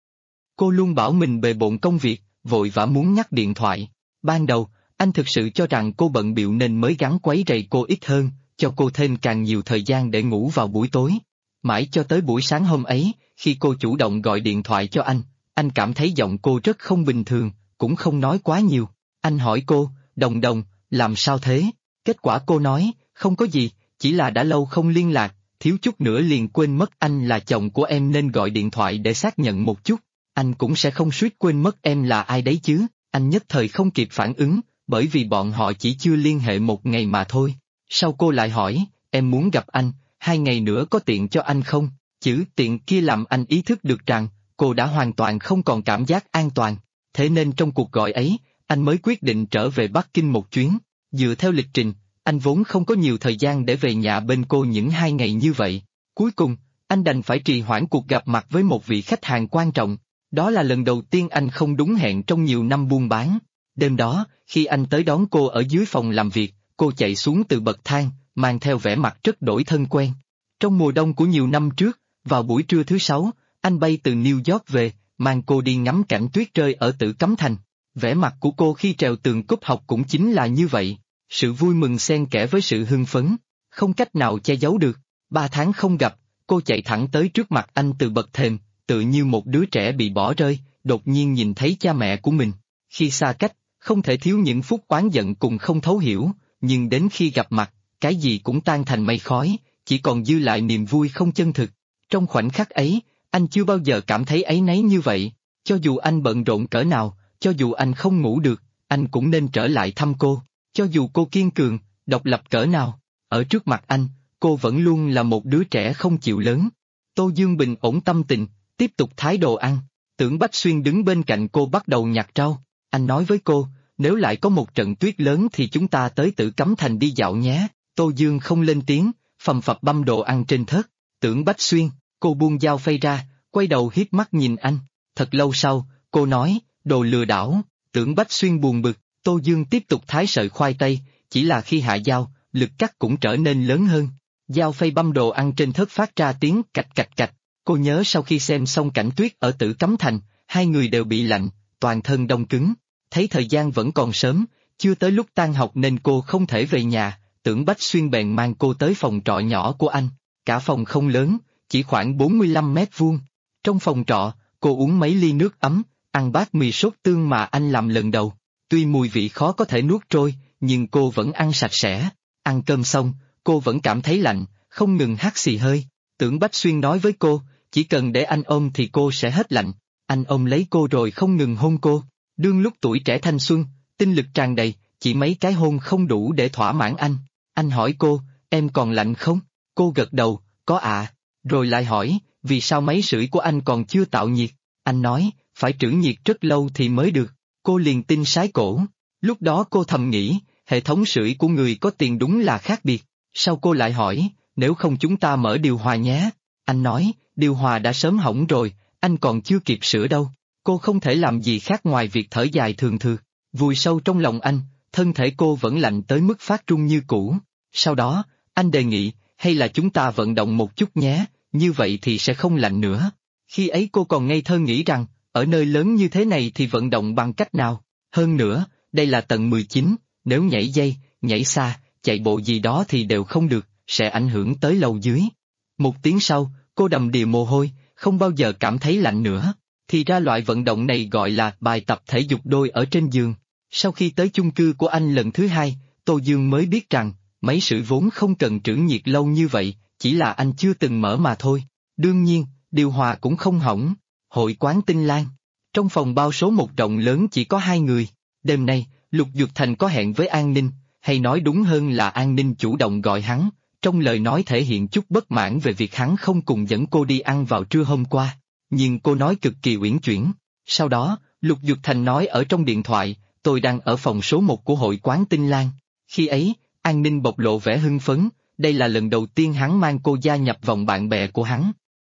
Cô luôn bảo mình bề bộn công việc, vội vã muốn nhắc điện thoại. Ban đầu, anh thực sự cho rằng cô bận bịu nên mới gắng quấy rầy cô ít hơn, cho cô thêm càng nhiều thời gian để ngủ vào buổi tối. Mãi cho tới buổi sáng hôm ấy, khi cô chủ động gọi điện thoại cho anh cảm thấy giọng cô rất không bình thường, cũng không nói quá nhiều. Anh hỏi cô, Đồng Đồng, làm sao thế? Kết quả cô nói, không có gì, chỉ là đã lâu không liên lạc, thiếu chút nữa liền quên mất anh là chồng của em nên gọi điện thoại để xác nhận một chút. Anh cũng sẽ không suýt quên mất em là ai đấy chứ. Anh nhất thời không kịp phản ứng, bởi vì bọn họ chỉ chưa liên hệ một ngày mà thôi. Sau cô lại hỏi, em muốn gặp anh, 2 ngày nữa có tiện cho anh không? Chữ tiện kia làm anh ý thức được rằng, cô đã hoàn toàn không còn cảm giác an toàn. Thế nên trong cuộc gọi ấy, anh mới quyết định trở về Bắc Kinh một chuyến. Dựa theo lịch trình, anh vốn không có nhiều thời gian để về nhà bên cô những 2 ngày như vậy. Cuối cùng, anh đành phải trì hoãn cuộc gặp mặt với một vị khách hàng quan trọng. Đó là lần đầu tiên anh không đúng hẹn trong nhiều năm buôn bán. Đêm đó, khi anh tới đón cô ở dưới phòng làm việc, cô chạy xuống từ bậc thang, mang theo vẻ mặt rất đổi thân quen. Trong mùa đông của nhiều năm trước, vào buổi trưa thứ 6, anh bay từ New York về, mang cô đi ngắm cảnh tuyết rơi ở Tử Cấm Thành. Vẻ mặt của cô khi trèo tường cúp học cũng chính là như vậy, sự vui mừng xen kẽ với sự hưng phấn, không cách nào che giấu được. 3 tháng không gặp, cô chạy thẳng tới trước mặt anh từ bậc thềm, tự như một đứa trẻ bị bỏ rơi, đột nhiên nhìn thấy cha mẹ của mình. Khi xa cách, không thể thiếu những phút oán giận cùng không thấu hiểu, nhưng đến khi gặp mặt, cái gì cũng tan thành mây khói, chỉ còn dư lại niềm vui không chân thực. Trong khoảnh khắc ấy, anh chưa bao giờ cảm thấy áy náy như vậy. Cho dù anh bận rộn cỡ nào, cho dù anh không ngủ được, anh cũng nên trở lại thăm cô. Cho dù cô kiên cường, độc lập cỡ nào, ở trước mặt anh, cô vẫn luôn là một đứa trẻ không chịu lớn. Tô Dương bình ổn tâm tình, tiếp tục thái độ ăn. Tưởng Bách Xuyên đứng bên cạnh cô bắt đầu nhặt rau. Anh nói với cô, nếu lại có một trận tuyết lớn thì chúng ta tới Tử Cấm Thành đi dạo nhé. Tô Dương không lên tiếng, phầm phập băm đồ ăn trên thớt. Tưởng Bách Xuyên, cô buông dao phay ra, quay đầu hiếp mắt nhìn anh. Thật lâu sau, cô nói, đồ lừa đảo. Tưởng Bách Xuyên buồn bực, Tô Dương tiếp tục thái sợi khoai tây, chỉ là khi hạ dao, lực cắt cũng trở nên lớn hơn. Dao phay băm đồ ăn trên thớt phát ra tiếng cạch cạch cạch. Cô nhớ sau khi xem xong cảnh tuyết ở Tử Cấm Thành, hai người đều bị lạnh, toàn thân đông cứng. Thấy thời gian vẫn còn sớm, chưa tới lúc tan học nên cô không thể về nhà, Tưởng Bách Xuyên bèn mang cô tới phòng trọ nhỏ của anh. Cả phòng không lớn, chỉ khoảng 45 mét vuông. Trong phòng trọ, cô uống mấy ly nước ấm, ăn bát mì sốt tương mà anh làm lần đầu. Tuy mùi vị khó có thể nuốt trôi, nhưng cô vẫn ăn sạch sẽ. Ăn cơm xong, cô vẫn cảm thấy lạnh, không ngừng hắt xì hơi. Tưởng Bách Xuyên nói với cô, chỉ cần để anh ôm thì cô sẽ hết lạnh. Anh ôm lấy cô rồi không ngừng hôn cô. Đương lúc tuổi trẻ thanh xuân, tinh lực tràn đầy, chỉ mấy cái hôn không đủ để thỏa mãn anh. Anh hỏi cô, em còn lạnh không? Cô gật đầu, có ạ. Rồi lại hỏi, vì sao máy sưởi của anh còn chưa tạo nhiệt? Anh nói, phải trữ nhiệt rất lâu thì mới được. Cô liền tin sái cổ. Lúc đó cô thầm nghĩ, hệ thống sưởi của người có tiền đúng là khác biệt. Sau cô lại hỏi, nếu không chúng ta mở điều hòa nhé. Anh nói, điều hòa đã sớm hỏng rồi, anh còn chưa kịp sửa đâu. Cô không thể làm gì khác ngoài việc thở dài thường thường. Vùi sâu trong lòng anh, thân thể cô vẫn lạnh tới mức phát run như cũ. Sau đó, anh đề nghị, hay là chúng ta vận động một chút nhé, như vậy thì sẽ không lạnh nữa. Khi ấy cô còn ngây thơ nghĩ rằng, ở nơi lớn như thế này thì vận động bằng cách nào? Hơn nữa, đây là tầng 19, nếu nhảy dây, nhảy xa, chạy bộ gì đó thì đều không được, sẽ ảnh hưởng tới lầu dưới. 1 tiếng sau, cô đầm đìa mồ hôi, không bao giờ cảm thấy lạnh nữa. Thì ra loại vận động này gọi là bài tập thể dục đôi ở trên giường. Sau khi tới chung cư của anh lần thứ 2, Tô Dương mới biết rằng, máy sưởi vốn không cần trữ nhiệt lâu như vậy, chỉ là anh chưa từng mở mà thôi. Đương nhiên, điều hòa cũng không hỏng. Hội quán Tinh Lan. Trong phòng bao số 1 rộng lớn chỉ có 2 người. Đêm nay, Lục Dược Thành có hẹn với An Ninh, hay nói đúng hơn là An Ninh chủ động gọi hắn, trong lời nói thể hiện chút bất mãn về việc hắn không cùng dẫn cô đi ăn vào trưa hôm qua. Nhưng cô nói cực kỳ uyển chuyển. Sau đó, Lục Dược Thành nói ở trong điện thoại, tôi đang ở phòng số 1 của hội quán Tinh Lan. Khi ấy, An Ninh bộc lộ vẻ hưng phấn, đây là lần đầu tiên hắn mang cô gia nhập vòng bạn bè của hắn.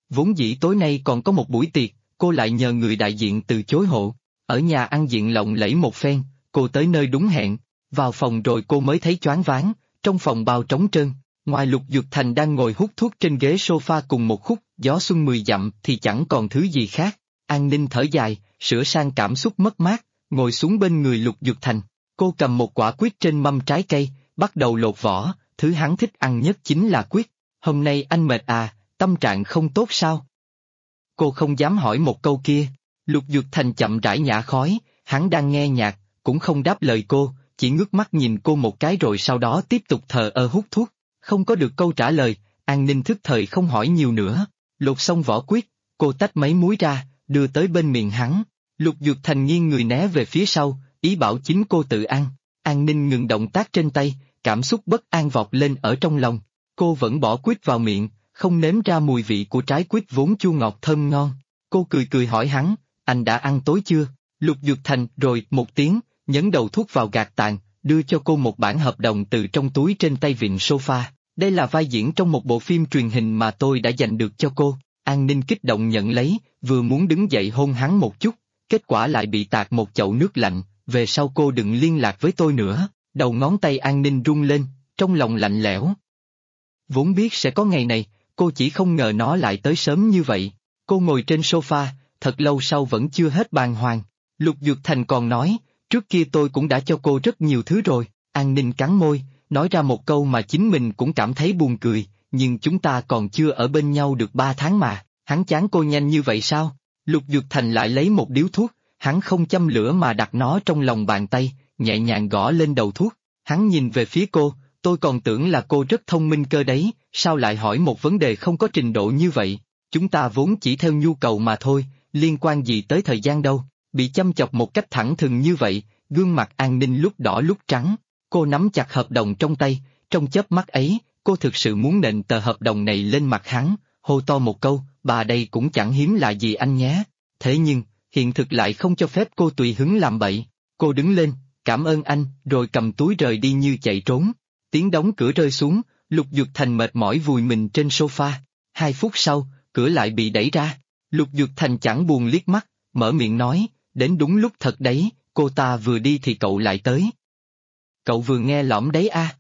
Vốn dĩ tối nay còn có một buổi tiệc, cô lại nhờ người đại diện từ chối hộ. Ở nhà ăn diện lộng lẫy một phen, cô tới nơi đúng hẹn. Vào phòng rồi cô mới thấy choáng váng, trong phòng bao trống trơn. Ngoài Lục Dược Thành đang ngồi hút thuốc trên ghế sofa cùng một khúc Gió Xuân 10 dặm thì chẳng còn thứ gì khác. An Ninh thở dài, sửa sang cảm xúc mất mát, ngồi xuống bên người Lục Dược Thành. Cô cầm một quả quýt trên mâm trái cây, bắt đầu lột vỏ, thứ hắn thích ăn nhất chính là quýt. Hôm nay anh mệt à, tâm trạng không tốt sao? Cô không dám hỏi một câu kia. Lục Dược Thành chậm rãi nhả khói, hắn đang nghe nhạc, cũng không đáp lời cô, chỉ ngước mắt nhìn cô một cái rồi sau đó tiếp tục thờ ơ hút thuốc. Không có được câu trả lời, An Ninh thức thời không hỏi nhiều nữa. Lột xong vỏ quýt, cô tách mấy múi ra, đưa tới bên miệng hắn. Lục Dược Thành nghiêng người né về phía sau, ý bảo chính cô tự ăn. An Ninh ngừng động tác trên tay, cảm xúc bất an vọt lên ở trong lòng. Cô vẫn bỏ quýt vào miệng, không nếm ra mùi vị của trái quýt vốn chua ngọt thơm ngon. Cô cười cười hỏi hắn, anh đã ăn tối chưa? Lục Dược Thành rồi một tiếng, nhấn đầu thuốc vào gạt tàn, đưa cho cô một bản hợp đồng từ trong túi trên tay vịn sofa. Đây là vai diễn trong một bộ phim truyền hình mà tôi đã dành được cho cô. An Ninh kích động nhận lấy, vừa muốn đứng dậy hôn hắn một chút, kết quả lại bị tạt một chậu nước lạnh, về sau cô đừng liên lạc với tôi nữa. Đầu ngón tay An Ninh rung lên, trong lòng lạnh lẽo. Vốn biết sẽ có ngày này, cô chỉ không ngờ nó lại tới sớm như vậy. Cô ngồi trên sofa, thật lâu sau vẫn chưa hết bàng hoàng. Lục Dược Thành còn nói, trước kia tôi cũng đã cho cô rất nhiều thứ rồi. An Ninh cắn môi, nói ra một câu mà chính mình cũng cảm thấy buồn cười, nhưng chúng ta còn chưa ở bên nhau được 3 tháng mà, hắn chán cô nhanh như vậy sao? Lục Dược Thành lại lấy một điếu thuốc, hắn không châm lửa mà đặt nó trong lòng bàn tay, nhẹ nhàng gõ lên đầu thuốc. Hắn nhìn về phía cô, tôi còn tưởng là cô rất thông minh cơ đấy, sao lại hỏi một vấn đề không có trình độ như vậy? Chúng ta vốn chỉ theo nhu cầu mà thôi, liên quan gì tới thời gian đâu. Bị chăm chọc một cách thẳng thừng như vậy, gương mặt An Ninh lúc đỏ lúc trắng. Cô nắm chặt hợp đồng trong tay, trong chớp mắt ấy, cô thực sự muốn nện tờ hợp đồng này lên mặt hắn, hô to một câu, bà đây cũng chẳng hiếm lạ gì anh nhé. Thế nhưng, hiện thực lại không cho phép cô tùy hứng làm bậy. Cô đứng lên, cảm ơn anh, rồi cầm túi rời đi như chạy trốn. Tiếng đóng cửa rơi xuống, Lục Dược Thành mệt mỏi vùi mình trên sofa. 2 phút sau, cửa lại bị đẩy ra. Lục Dược Thành chẳng buồn liếc mắt, mở miệng nói, đến đúng lúc thật đấy, cô ta vừa đi thì cậu lại tới. Cậu vừa nghe lỏm đấy à?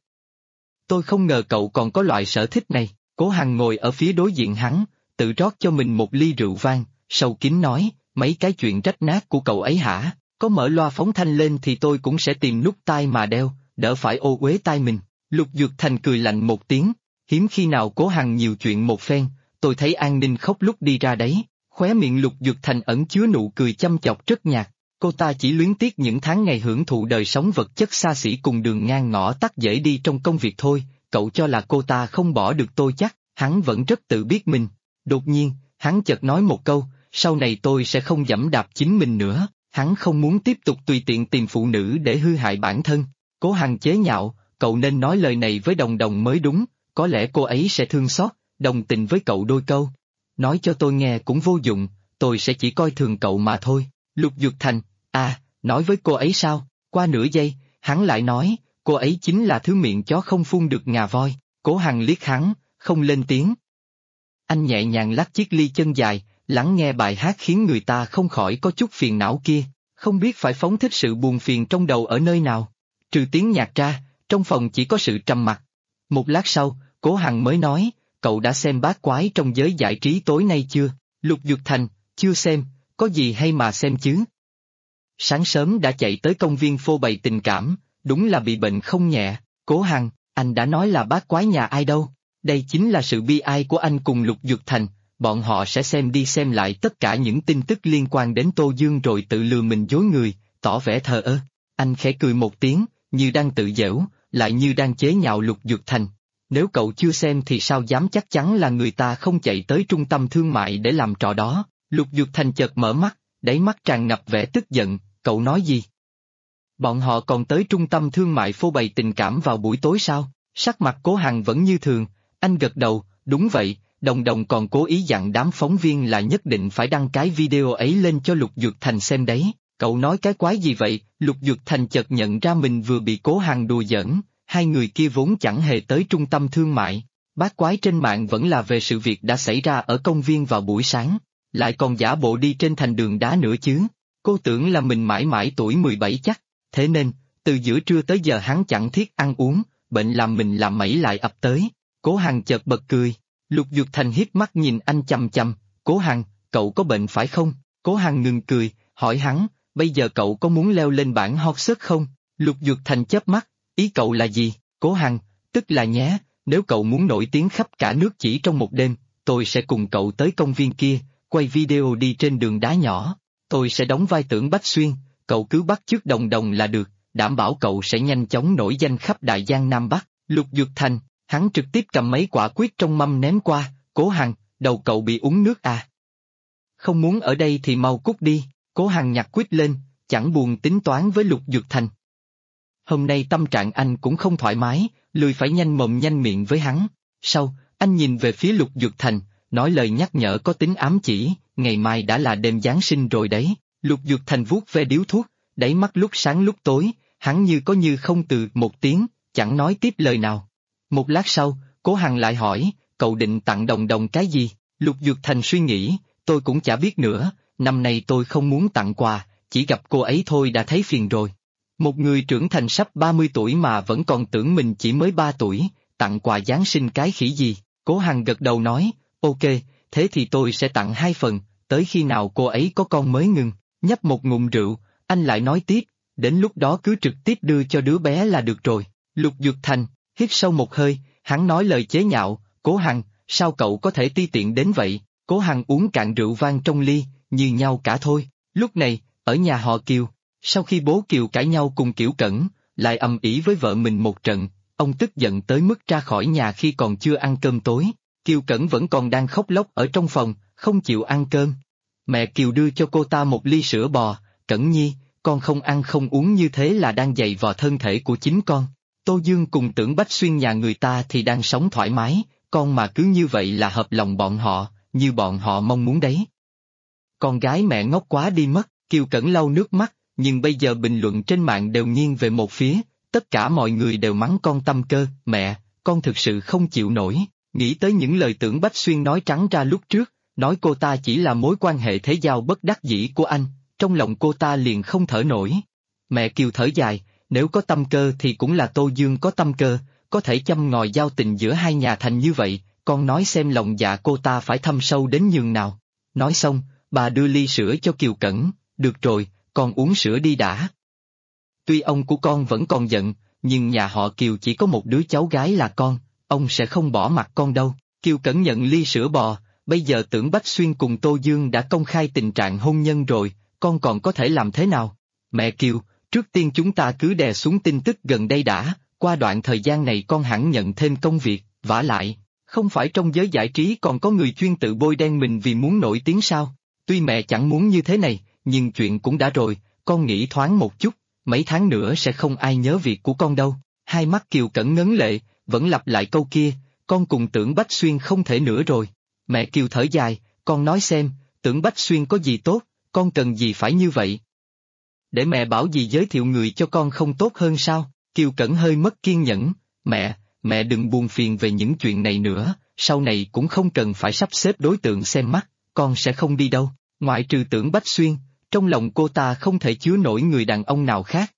Tôi không ngờ cậu còn có loại sở thích này. Cố Hằng ngồi ở phía đối diện hắn, tự rót cho mình một ly rượu vang, sâu kín nói, mấy cái chuyện rách nát của cậu ấy hả? Có mở loa phóng thanh lên thì tôi cũng sẽ tìm nút tai mà đeo, đỡ phải ô uế tai mình. Lục Dược Thành cười lạnh một tiếng, hiếm khi nào Cố Hằng nhiều chuyện một phen, tôi thấy An Ninh khóc lúc đi ra đấy. Khóe miệng Lục Dược Thành ẩn chứa nụ cười chăm chọc rất nhạt. Cô ta chỉ luyến tiếc những tháng ngày hưởng thụ đời sống vật chất xa xỉ cùng đường ngang ngõ tắt dễ đi trong công việc thôi. Cậu cho là cô ta không bỏ được tôi chắc, hắn vẫn rất tự biết mình. Đột nhiên, hắn chợt nói một câu, sau này tôi sẽ không giẫm đạp chính mình nữa. Hắn không muốn tiếp tục tùy tiện tìm phụ nữ để hư hại bản thân. Cố Hằng chế nhạo, cậu nên nói lời này với Đồng Đồng mới đúng, có lẽ cô ấy sẽ thương xót, đồng tình với cậu đôi câu. Nói cho tôi nghe cũng vô dụng, tôi sẽ chỉ coi thường cậu mà thôi. Lục Dược Thành, à, nói với cô ấy sao? Qua nửa giây, hắn lại nói, cô ấy chính là thứ miệng chó không phun được ngà voi. Cố Hằng liếc hắn, không lên tiếng. Anh nhẹ nhàng lắc chiếc ly chân dài, lắng nghe bài hát khiến người ta không khỏi có chút phiền não kia, không biết phải phóng thích sự buồn phiền trong đầu ở nơi nào. Trừ tiếng nhạc ra, trong phòng chỉ có sự trầm mặc. Một lát sau, Cố Hằng mới nói, cậu đã xem Bát Quái trong giới giải trí tối nay chưa? Lục Dược Thành, chưa xem, có gì hay mà xem chứ? Sáng sớm đã chạy tới công viên phô bày tình cảm, đúng là bị bệnh không nhẹ. Cố Hằng, anh đã nói là Bát Quái nhà ai đâu? Đây chính là sự bi ai của anh cùng Lục Dược Thành, bọn họ sẽ xem đi xem lại tất cả những tin tức liên quan đến Tô Dương rồi tự lừa mình dối người, tỏ vẻ thờ ơ. Anh khẽ cười một tiếng, như đang tự giễu, lại như đang chế nhạo Lục Dược Thành. Nếu cậu chưa xem thì sao dám chắc chắn là người ta không chạy tới trung tâm thương mại để làm trò đó. Lục Dược Thành chợt mở mắt, đáy mắt tràn ngập vẻ tức giận, cậu nói gì? Bọn họ còn tới trung tâm thương mại phô bày tình cảm vào buổi tối sao? Sắc mặt Cố Hằng vẫn như thường, anh gật đầu, đúng vậy, Đồng Đồng còn cố ý dặn đám phóng viên là nhất định phải đăng cái video ấy lên cho Lục Dược Thành xem đấy. Cậu nói cái quái gì vậy? Lục Dược Thành chợt nhận ra mình vừa bị Cố Hằng đùa giỡn, hai người kia vốn chẳng hề tới trung tâm thương mại. Bát quái trên mạng vẫn là về sự việc đã xảy ra ở công viên vào buổi sáng, lại còn giả bộ đi trên thành đường đá nữa chứ. Cô tưởng là mình mãi mãi tuổi 17 chắc, thế nên, từ giữa trưa tới giờ hắn chẳng thiết ăn uống, bệnh làm mình làm mẩy lại ập tới. Cố Hằng chợt bật cười, Lục Duyệt Thành hiếp mắt nhìn anh chằm chằm, Cố Hằng, cậu có bệnh phải không? Cố Hằng ngừng cười, hỏi hắn, bây giờ cậu có muốn leo lên bảng hot search không? Lục Duyệt Thành chớp mắt, ý cậu là gì? Cố Hằng, tức là nhé, nếu cậu muốn nổi tiếng khắp cả nước chỉ trong một đêm, tôi sẽ cùng cậu tới công viên kia, quay video đi trên đường đá nhỏ. Tôi sẽ đóng vai Tưởng Bách Xuyên, cậu cứ bắt chước Đồng Đồng là được, đảm bảo cậu sẽ nhanh chóng nổi danh khắp Đại Giang Nam Bắc. Lục Duyệt Thành, hắn trực tiếp cầm mấy quả quýt trong mâm ném qua, Cố Hằng, đầu cậu bị uống nước à? Không muốn ở đây thì mau cút đi. Cố Hằng nhặt quýt lên, chẳng buồn tính toán với Lục Duyệt Thành. Hôm nay tâm trạng anh cũng không thoải mái, lười phải nhanh mồm nhanh miệng với hắn. Sau, anh nhìn về phía Lục Duyệt Thành, nói lời nhắc nhở có tính ám chỉ, ngày mai đã là đêm Giáng sinh rồi đấy. Lục Duyệt Thành vuốt ve điếu thuốc, đáy mắt lúc sáng lúc tối, hắn như có như không từ một tiếng, chẳng nói tiếp lời nào. Một lát sau, Cố Hằng lại hỏi, cậu định tặng Đồng Đồng cái gì? Lục Duyệt Thành suy nghĩ, tôi cũng chả biết nữa, năm nay tôi không muốn tặng quà, chỉ gặp cô ấy thôi đã thấy phiền rồi. Một người trưởng thành sắp 30 tuổi mà vẫn còn tưởng mình chỉ mới 3 tuổi, tặng quà Giáng sinh cái khỉ gì? Cố Hằng gật đầu nói, ok, thế thì tôi sẽ tặng 2 phần, tới khi nào cô ấy có con mới ngừng. Nhấp một ngụm rượu, anh lại nói tiếp, đến lúc đó cứ trực tiếp đưa cho đứa bé là được rồi. Lục Duyệt Thành, hít sâu một hơi, hắn nói lời chế nhạo, Cố Hằng, sao cậu có thể ti tiện đến vậy? Cố Hằng uống cạn rượu vang trong ly, như nhau cả thôi. Lúc này, ở nhà họ Kiều, sau khi bố Kiều cãi nhau cùng Kiều Cẩn, lại ầm ĩ với vợ mình một trận, ông tức giận tới mức ra khỏi nhà khi còn chưa ăn cơm tối. Kiều Cẩn vẫn còn đang khóc lóc ở trong phòng, không chịu ăn cơm. Mẹ Kiều đưa cho cô ta một ly sữa bò, Cẩn Nhi, con không ăn không uống như thế là đang dày vò thân thể của chính con. Tô Dương cùng Tưởng Bách Xuyên nhà người ta thì đang sống thoải mái, con mà cứ như vậy là hợp lòng bọn họ, như bọn họ mong muốn đấy. Con gái mẹ ngốc quá đi mất, Kiều Cẩn lau nước mắt, nhưng bây giờ bình luận trên mạng đều nghiêng về một phía, tất cả mọi người đều mắng con tâm cơ, mẹ, con thực sự không chịu nổi, nghĩ tới những lời Tưởng Bách Xuyên nói trắng ra lúc trước, nói cô ta chỉ là mối quan hệ thế giao bất đắc dĩ của anh, trong lòng cô ta liền không thở nổi. Mẹ Kiều thở dài, nếu có tâm cơ thì cũng là Tô Dương có tâm cơ, có thể châm ngòi giao tình giữa hai nhà thành như vậy, con nói xem lòng dạ cô ta phải thâm sâu đến nhường nào. Nói xong, bà đưa ly sữa cho Kiều Cẩn, được rồi, con uống sữa đi đã. Tuy ông của con vẫn còn giận, nhưng nhà họ Kiều chỉ có một đứa cháu gái là con, ông sẽ không bỏ mặc con đâu. Kiều Cẩn nhận ly sữa bò, bây giờ Tưởng Bách Xuyên cùng Tô Dương đã công khai tình trạng hôn nhân rồi, con còn có thể làm thế nào? Mẹ Kiều, trước tiên chúng ta cứ đè xuống tin tức gần đây đã, qua đoạn thời gian này con hẳn nhận thêm công việc, vả lại, không phải trong giới giải trí còn có người chuyên tự bôi đen mình vì muốn nổi tiếng sao? Tuy mẹ chẳng muốn như thế này, nhưng chuyện cũng đã rồi, con nghĩ thoáng một chút, mấy tháng nữa sẽ không ai nhớ việc của con đâu. Hai mắt Kiều Cẩn ngấn lệ, vẫn lặp lại câu kia, con cùng Tưởng Bách Xuyên không thể nữa rồi. Mẹ Kiều thở dài, con nói xem, Tưởng Bách Xuyên có gì tốt, con cần gì phải như vậy? Để mẹ bảo gì giới thiệu người cho con không tốt hơn sao? Kiều Cẩn hơi mất kiên nhẫn, mẹ đừng buồn phiền về những chuyện này nữa, sau này cũng không cần phải sắp xếp đối tượng xem mắt, con sẽ không đi đâu, ngoại trừ Tưởng Bách Xuyên, trong lòng cô ta không thể chứa nổi người đàn ông nào khác.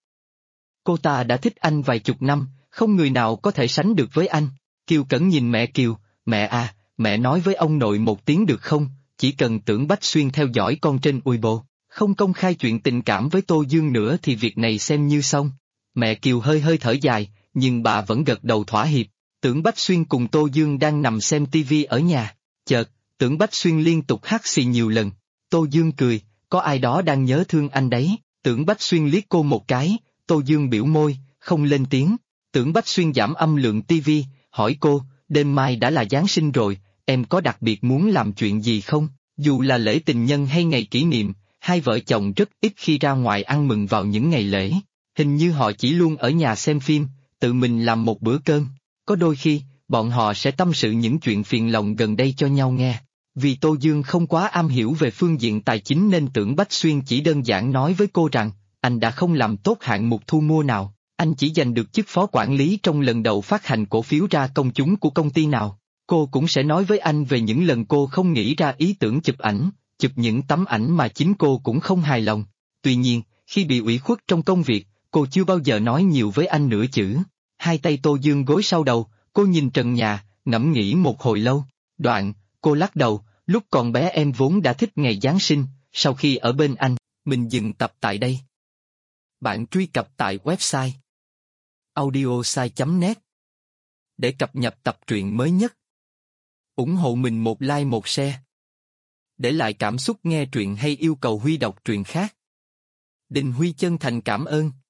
Cô ta đã thích anh vài chục năm, không người nào có thể sánh được với anh. Kiều Cẩn nhìn mẹ Kiều, mẹ à, mẹ nói với ông nội một tiếng được không, chỉ cần Tưởng Bách Xuyên theo dõi con trên Weibo, không công khai chuyện tình cảm với Tô Dương nữa thì việc này xem như xong. Mẹ Kiều hơi hơi thở dài, nhưng bà vẫn gật đầu thỏa hiệp. Tưởng Bách Xuyên cùng Tô Dương đang nằm xem tivi ở nhà, chợt, Tưởng Bách Xuyên liên tục hắt xì nhiều lần. Tô Dương cười, có ai đó đang nhớ thương anh đấy. Tưởng Bách Xuyên liếc cô một cái, Tô Dương biểu môi, không lên tiếng. Tưởng Bách Xuyên giảm âm lượng tivi, hỏi cô, đêm mai đã là Giáng sinh rồi, em có đặc biệt muốn làm chuyện gì không? Dù là lễ tình nhân hay ngày kỷ niệm, hai vợ chồng rất ít khi ra ngoài ăn mừng vào những ngày lễ. Hình như họ chỉ luôn ở nhà xem phim, tự mình làm một bữa cơm. Có đôi khi, bọn họ sẽ tâm sự những chuyện phiền lòng gần đây cho nhau nghe. Vì Tô Dương không quá am hiểu về phương diện tài chính nên Tưởng Bách Xuyên chỉ đơn giản nói với cô rằng, anh đã không làm tốt hạng mục thu mua nào, anh chỉ giành được chức phó quản lý trong lần đầu phát hành cổ phiếu ra công chúng của công ty nào. Cô cũng sẽ nói với anh về những lần cô không nghĩ ra ý tưởng chụp ảnh, chụp những tấm ảnh mà chính cô cũng không hài lòng. Tuy nhiên, khi bị ủy khuất trong công việc, cô chưa bao giờ nói nhiều với anh nửa chữ. Hai tay Tô Dương gối sau đầu, cô nhìn trần nhà, ngẫm nghĩ một hồi lâu. Đoạn, cô lắc đầu, lúc còn bé em vốn đã thích ngày Giáng sinh, sau khi ở bên anh, mình dừng tập tại đây. Bạn truy cập tại website audiosai.net để cập nhật tập truyện mới nhất. Ủng hộ mình một like một share. Để lại cảm xúc nghe truyện hay yêu cầu Huy đọc truyện khác. Đình Huy chân thành cảm ơn.